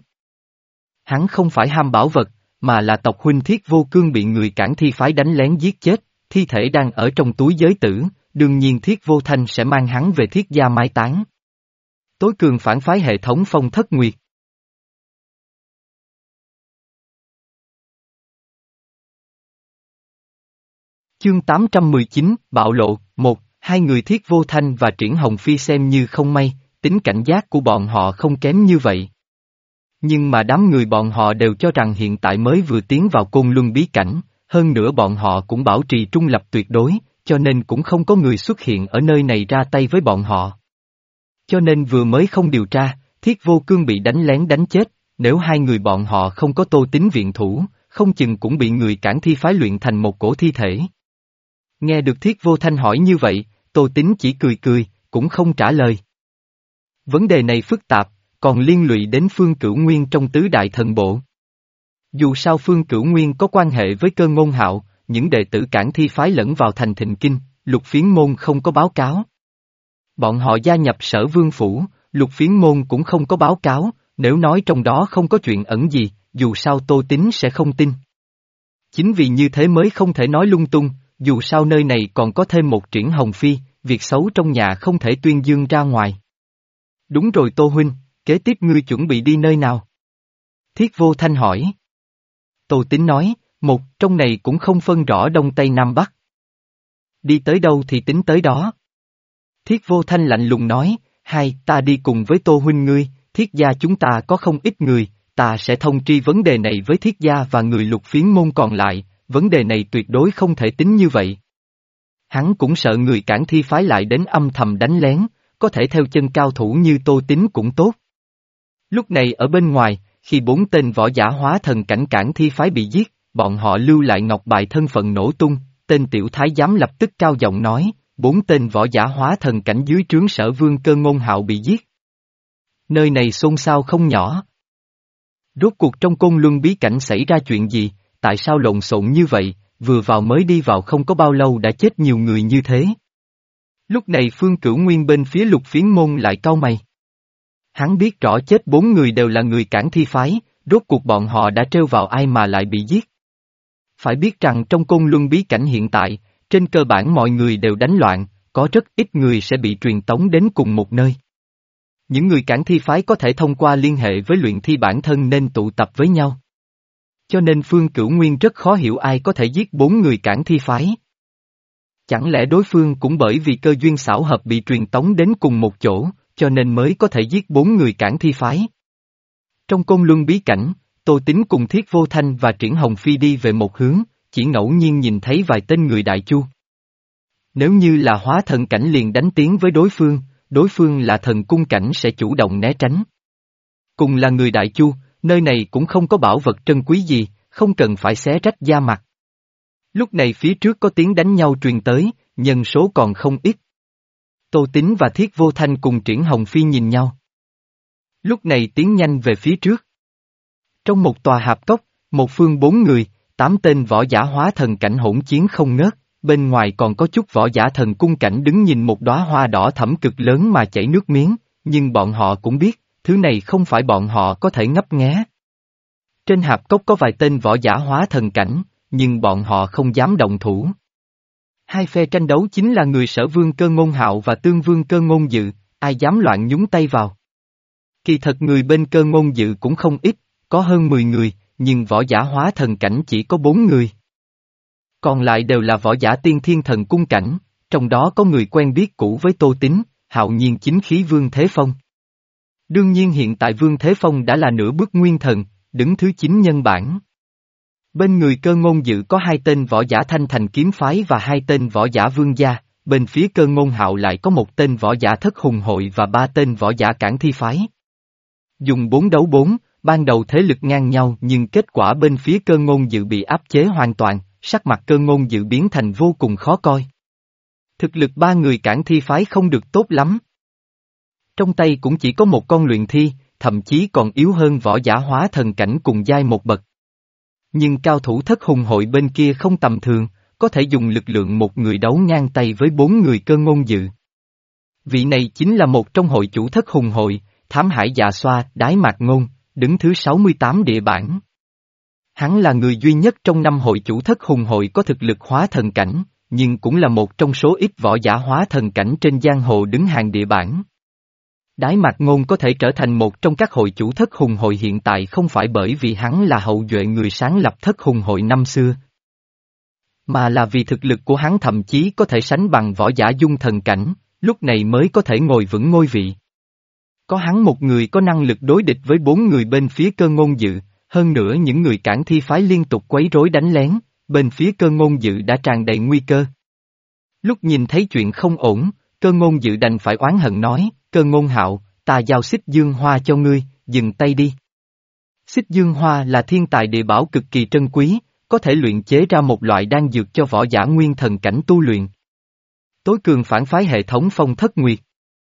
Hắn không phải ham bảo vật, mà là tộc huynh Thiết vô cương bị người cản thi phái đánh lén giết chết, thi thể đang ở trong túi giới tử, đương nhiên Thiết vô thanh sẽ mang hắn về Thiết gia mai táng. Tối cường phản phái hệ thống Phong Thất Nguyệt. Chương tám trăm mười chín, Bạo lộ, một, hai người Thiết vô thanh và Triển Hồng Phi xem như không may, tính cảnh giác của bọn họ không kém như vậy. Nhưng mà đám người bọn họ đều cho rằng hiện tại mới vừa tiến vào Côn Luân bí cảnh, hơn nữa bọn họ cũng bảo trì trung lập tuyệt đối, cho nên cũng không có người xuất hiện ở nơi này ra tay với bọn họ. Cho nên vừa mới không điều tra, Thiết vô cương bị đánh lén đánh chết, nếu hai người bọn họ không có Tô Tín viện thủ, không chừng cũng bị người cản thi phái luyện thành một cổ thi thể. Nghe được Thiết vô thanh hỏi như vậy, Tô Tín chỉ cười cười, cũng không trả lời. Vấn đề này phức tạp, còn liên lụy đến Phương Cửu Nguyên trong tứ đại thần bộ. Dù sao Phương Cửu Nguyên có quan hệ với Cơ Ngôn Hạo, những đệ tử cản thi phái lẫn vào thành Thịnh Kinh, Lục Phiến môn không có báo cáo. Bọn họ gia nhập Sở Vương phủ, Lục Phiến môn cũng không có báo cáo, nếu nói trong đó không có chuyện ẩn gì, dù sao Tô Tín sẽ không tin. Chính vì như thế mới không thể nói lung tung, dù sao nơi này còn có thêm một Triển Hồng Phi, việc xấu trong nhà không thể tuyên dương ra ngoài. Đúng rồi Tô huynh, kế tiếp ngươi chuẩn bị đi nơi nào? Thiết vô thanh hỏi. Tô Tín nói, một, trong này cũng không phân rõ đông tây nam bắc. Đi tới đâu thì tính tới đó. Thiết vô thanh lạnh lùng nói, hai, ta đi cùng với Tô huynh ngươi, Thiết gia chúng ta có không ít người, ta sẽ thông tri vấn đề này với Thiết gia và người Lục Phiến môn còn lại, vấn đề này tuyệt đối không thể tính như vậy. Hắn cũng sợ người cản thi phái lại đến âm thầm đánh lén, có thể theo chân cao thủ như Tô Tín cũng tốt. Lúc này ở bên ngoài, khi bốn tên võ giả hóa thần cảnh cản thi phái bị giết, bọn họ lưu lại ngọc bài thân phận nổ tung, tên tiểu thái giám lập tức cao giọng nói, bốn tên võ giả hóa thần cảnh dưới trướng Sở Vương Cơ Ngôn Hạo bị giết. Nơi này xôn xao không nhỏ. Rốt cuộc trong Côn Luân bí cảnh xảy ra chuyện gì, tại sao lộn xộn như vậy, vừa vào mới đi vào không có bao lâu đã chết nhiều người như thế. Lúc này Phương Cửu Nguyên bên phía Lục Phiến môn lại cau mày. Hắn biết rõ chết bốn người đều là người Cản Thi phái, rốt cuộc bọn họ đã trêu vào ai mà lại bị giết. Phải biết rằng trong Côn Luân bí cảnh hiện tại, trên cơ bản mọi người đều đánh loạn, có rất ít người sẽ bị truyền tống đến cùng một nơi. Những người Cản Thi phái có thể thông qua liên hệ với luyện thi bản thân nên tụ tập với nhau. Cho nên Phương Cửu Nguyên rất khó hiểu ai có thể giết bốn người Cản Thi phái. Chẳng lẽ đối phương cũng bởi vì cơ duyên xảo hợp bị truyền tống đến cùng một chỗ, cho nên mới có thể giết bốn người Cản Thi phái? Trong Côn Luân bí cảnh, Tô Tín cùng Thiết Vô Thanh và Triển Hồng Phi đi về một hướng, chỉ ngẫu nhiên nhìn thấy vài tên người Đại Chu. Nếu như là hóa thần cảnh liền đánh tiếng với đối phương, đối phương là thần cung cảnh sẽ chủ động né tránh. Cùng là người Đại Chu, nơi này cũng không có bảo vật trân quý gì, không cần phải xé rách da mặt. Lúc này phía trước có tiếng đánh nhau truyền tới, nhân số còn không ít. Tô Tín và Thiết Vô Thanh cùng Triển Hồng Phi nhìn nhau. Lúc này tiến nhanh về phía trước. Trong một tòa hạp cốc, một phương bốn người, tám tên võ giả hóa thần cảnh hỗn chiến không ngớt, bên ngoài còn có chút võ giả thần cung cảnh đứng nhìn một đóa hoa đỏ thẫm cực lớn mà chảy nước miếng, nhưng bọn họ cũng biết, thứ này không phải bọn họ có thể ngấp nghé. Trên hạp cốc có vài tên võ giả hóa thần cảnh, nhưng bọn họ không dám động thủ. Hai phe tranh đấu chính là người Sở Vương Cơ Ngôn Hạo và Tương Vương Cơ Ngôn Dự, ai dám loạn nhúng tay vào. Kỳ thật người bên Cơ Ngôn Dự cũng không ít, có hơn mười người, nhưng võ giả hóa thần cảnh chỉ có bốn người. Còn lại đều là võ giả tiên thiên thần cung cảnh, trong đó có người quen biết cũ với Tô Tín, hạo nhiên chính khí Vương Thế Phong. Đương nhiên hiện tại Vương Thế Phong đã là nửa bước nguyên thần, đứng thứ chín nhân bản. Bên người Cơ Ngôn Dự có hai tên võ giả Thanh Thành kiếm phái và hai tên võ giả vương gia, bên phía Cơ Ngôn Hạo lại có một tên võ giả Thất Hùng hội và ba tên võ giả Cản Thi phái. Dùng bốn đấu bốn, ban đầu thế lực ngang nhau nhưng kết quả bên phía Cơ Ngôn Dự bị áp chế hoàn toàn, sắc mặt Cơ Ngôn Dự biến thành vô cùng khó coi. Thực lực ba người Cản Thi phái không được tốt lắm. Trong tay cũng chỉ có một con luyện thi, thậm chí còn yếu hơn võ giả hóa thần cảnh cùng giai một bậc. Nhưng cao thủ Thất Hùng hội bên kia không tầm thường, có thể dùng lực lượng một người đấu ngang tay với bốn người Cơ Ngôn Dự. Vị này chính là một trong hội chủ Thất Hùng hội, Thám Hải Dạ Xoa, Đái Mạc Ngôn, đứng thứ sáu mươi tám địa bảng. Hắn là người duy nhất trong năm hội chủ Thất Hùng hội có thực lực hóa thần cảnh, nhưng cũng là một trong số ít võ giả hóa thần cảnh trên giang hồ đứng hàng địa bảng. Đái Mạc Ngôn có thể trở thành một trong các hội chủ Thất Hùng hội hiện tại không phải bởi vì hắn là hậu duệ người sáng lập Thất Hùng hội năm xưa, mà là vì thực lực của hắn thậm chí có thể sánh bằng võ giả dung thần cảnh, lúc này mới có thể ngồi vững ngôi vị. Có hắn một người có năng lực đối địch với bốn người bên phía Cơ Ngôn Dự, hơn nữa những người Cản Thi phái liên tục quấy rối đánh lén, bên phía Cơ Ngôn Dự đã tràn đầy nguy cơ. Lúc nhìn thấy chuyện không ổn, Cơ Ngôn Dự đành phải oán hận nói, Cơ Ngôn Hạo, ta giao Xích Dương Hoa cho ngươi, dừng tay đi. Xích Dương Hoa là thiên tài địa bảo cực kỳ trân quý, có thể luyện chế ra một loại đan dược cho võ giả nguyên thần cảnh tu luyện. Tối cường phản phái hệ thống Phong Thất Nguyệt.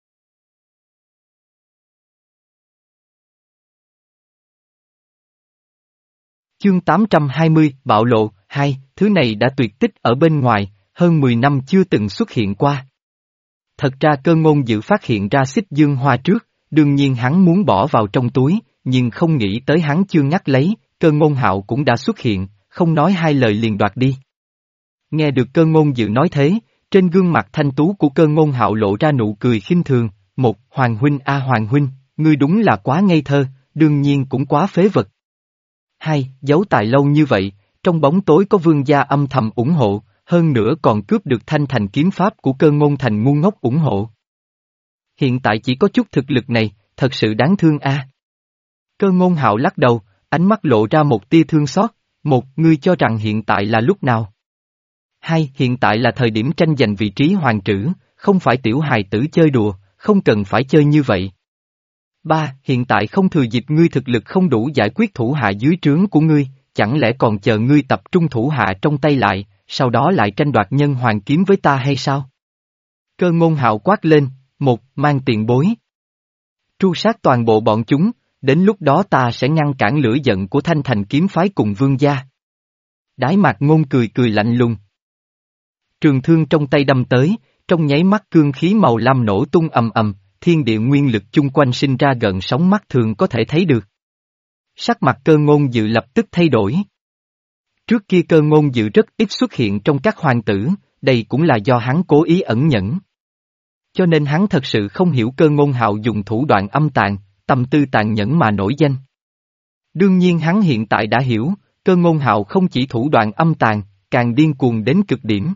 Chương tám trăm hai mươi, Bạo lộ, hai, thứ này đã tuyệt tích ở bên ngoài, hơn mười năm chưa từng xuất hiện qua. Thật ra Cơ Ngôn Dự phát hiện ra Xích Dương Hoa trước, đương nhiên hắn muốn bỏ vào trong túi, nhưng không nghĩ tới hắn chưa ngắt lấy, Cơ Ngôn Hạo cũng đã xuất hiện, không nói hai lời liền đoạt đi. Nghe được Cơ Ngôn Dự nói thế, trên gương mặt thanh tú của Cơ Ngôn Hạo lộ ra nụ cười khinh thường, một, Hoàng huynh a Hoàng huynh, ngươi đúng là quá ngây thơ, đương nhiên cũng quá phế vật. Hai, giấu tài lâu như vậy, trong bóng tối có vương gia âm thầm ủng hộ, hơn nữa còn cướp được Thanh Thành kiếm pháp của Cơ Ngôn Thành ngu ngốc ủng hộ. Hiện tại chỉ có chút thực lực này, thật sự đáng thương a. Cơ Ngôn Hạo lắc đầu, ánh mắt lộ ra một tia thương xót, một, ngươi cho rằng hiện tại là lúc nào? Hai, hiện tại là thời điểm tranh giành vị trí hoàng trữ, không phải tiểu hài tử chơi đùa, không cần phải chơi như vậy. Ba, hiện tại không thừa dịp ngươi thực lực không đủ giải quyết thủ hạ dưới trướng của ngươi, chẳng lẽ còn chờ ngươi tập trung thủ hạ trong tay lại, sau đó lại tranh đoạt nhân hoàng kiếm với ta hay sao? Cơ Ngôn Hạo quát lên, một, mang tiền bối. Tru sát toàn bộ bọn chúng, đến lúc đó ta sẽ ngăn cản lửa giận của Thanh Thành kiếm phái cùng vương gia. Đái Mạc Ngôn cười cười lạnh lùng. Trường thương trong tay đâm tới, trong nháy mắt cương khí màu lam nổ tung ầm ầm, thiên địa nguyên lực chung quanh sinh ra gợn sóng mắt thường có thể thấy được. Sắc mặt Cơ Ngôn Dự lập tức thay đổi. Trước kia Cơ Ngôn Dự rất ít xuất hiện trong các hoàng tử, đây cũng là do hắn cố ý ẩn nhẫn. Cho nên hắn thật sự không hiểu Cơ Ngôn Hạo dùng thủ đoạn âm tàn, tâm tư tàn nhẫn mà nổi danh. Đương nhiên hắn hiện tại đã hiểu, Cơ Ngôn Hạo không chỉ thủ đoạn âm tàn, càng điên cuồng đến cực điểm.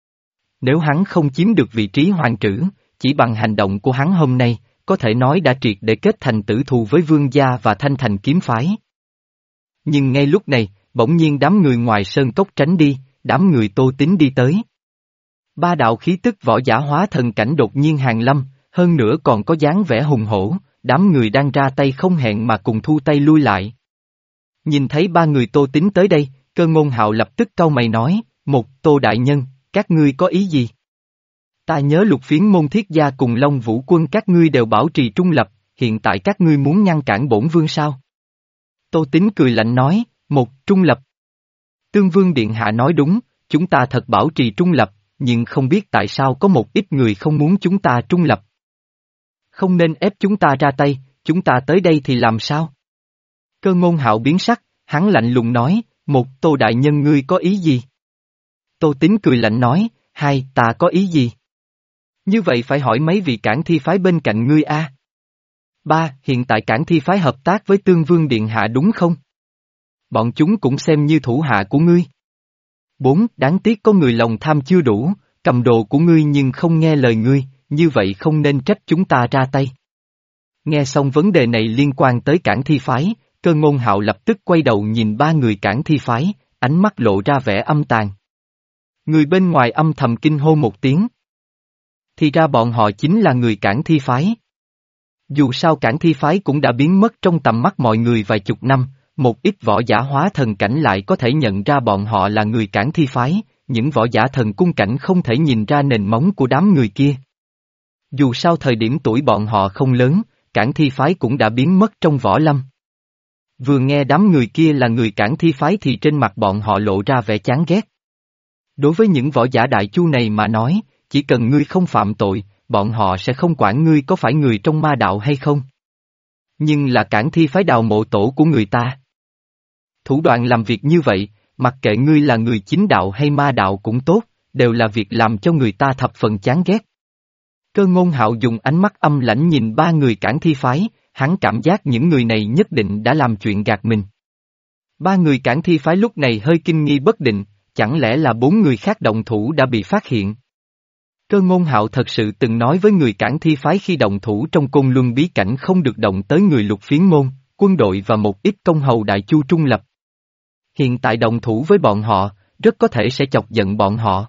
Nếu hắn không chiếm được vị trí hoàng trữ, chỉ bằng hành động của hắn hôm nay, có thể nói đã triệt để kết thành tử thù với Vương gia và Thanh Thành kiếm phái. Nhưng ngay lúc này, bỗng nhiên đám người ngoài sơn cốc tránh đi, đám người Tô Tín đi tới. Ba đạo khí tức võ giả hóa thần cảnh đột nhiên hàng lâm, hơn nữa còn có dáng vẻ hùng hổ, đám người đang ra tay không hẹn mà cùng thu tay lui lại. Nhìn thấy ba người Tô Tín tới đây, Cơ Ngôn Hạo lập tức cau mày nói, một, Tô Đại Nhân, các ngươi có ý gì? Ta nhớ Lục Phiến môn Thiết gia cùng Long Vũ quân các ngươi đều bảo trì trung lập, hiện tại các ngươi muốn ngăn cản bổn vương sao? Tô Tín cười lạnh nói, một, trung lập. Tương Vương Điện Hạ nói đúng, chúng ta thật bảo trì trung lập, nhưng không biết tại sao có một ít người không muốn chúng ta trung lập. Không nên ép chúng ta ra tay, chúng ta tới đây thì làm sao? Cơ Ngôn Hạo biến sắc, hắn lạnh lùng nói, một, Tô Đại Nhân ngươi có ý gì? Tô Tín cười lạnh nói, hai, ta có ý gì? Như vậy phải hỏi mấy vị cảng thi phái bên cạnh ngươi a. Ba, hiện tại cảng thi phái hợp tác với Tương Vương Điện Hạ đúng không? Bọn chúng cũng xem như thủ hạ của ngươi. Bốn, đáng tiếc có người lòng tham chưa đủ, cầm đồ của ngươi nhưng không nghe lời ngươi, như vậy không nên trách chúng ta ra tay. Nghe xong vấn đề này liên quan tới cảng thi phái, Cơ Ngôn Hạo lập tức quay đầu nhìn ba người cảng thi phái, ánh mắt lộ ra vẻ âm tàn. Người bên ngoài âm thầm kinh hô một tiếng. Thì ra bọn họ chính là người cảng thi phái. Dù sao cảng thi phái cũng đã biến mất trong tầm mắt mọi người vài chục năm, một ít võ giả hóa thần cảnh lại có thể nhận ra bọn họ là người cảng thi phái, những võ giả thần cung cảnh không thể nhìn ra nền móng của đám người kia. Dù sao thời điểm tuổi bọn họ không lớn, cảng thi phái cũng đã biến mất trong võ lâm. Vừa nghe đám người kia là người cảng thi phái thì trên mặt bọn họ lộ ra vẻ chán ghét. Đối với những võ giả đại chu này mà nói, chỉ cần ngươi không phạm tội, bọn họ sẽ không quản ngươi có phải người trong ma đạo hay không. Nhưng là cảng thi phái đào mộ tổ của người ta. Thủ đoạn làm việc như vậy, mặc kệ ngươi là người chính đạo hay ma đạo cũng tốt, đều là việc làm cho người ta thập phần chán ghét. Cơ Ngôn Hạo dùng ánh mắt âm lãnh nhìn ba người cảng thi phái, hắn cảm giác những người này nhất định đã làm chuyện gạt mình. Ba người cảng thi phái lúc này hơi kinh nghi bất định, chẳng lẽ là bốn người khác động thủ đã bị phát hiện. Cơ Ngôn Hạo thật sự từng nói với người cảng thi phái khi động thủ trong Côn Luân bí cảnh không được động tới người Lục Phiến môn, quân đội và một ít công hầu đại chu trung lập. Hiện tại động thủ với bọn họ, rất có thể sẽ chọc giận bọn họ.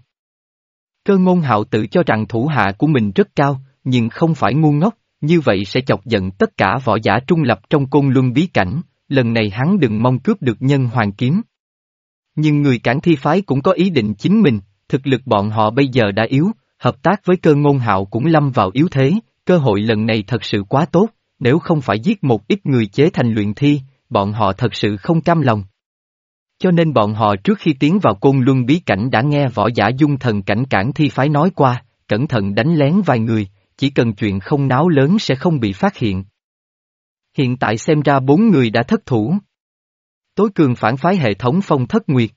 Cơ Ngôn Hạo tự cho rằng thủ hạ của mình rất cao, nhưng không phải ngu ngốc, như vậy sẽ chọc giận tất cả võ giả trung lập trong Côn Luân bí cảnh, lần này hắn đừng mong cướp được nhân hoàng kiếm. Nhưng người cảng thi phái cũng có ý định chính mình, thực lực bọn họ bây giờ đã yếu, hợp tác với Cơ Ngôn Hạo cũng lâm vào yếu thế, cơ hội lần này thật sự quá tốt, nếu không phải giết một ít người chế thành luyện thi, bọn họ thật sự không cam lòng. Cho nên bọn họ trước khi tiến vào Côn Luân bí cảnh đã nghe võ giả dung thần cảnh cảng thi phái nói qua, cẩn thận đánh lén vài người, chỉ cần chuyện không náo lớn sẽ không bị phát hiện. Hiện tại xem ra bốn người đã thất thủ. Tối cường phản phái hệ thống Phong Thất Nguyệt.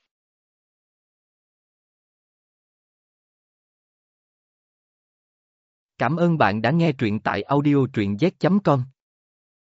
Cảm ơn bạn đã nghe truyện tại audio truyện z chấm com.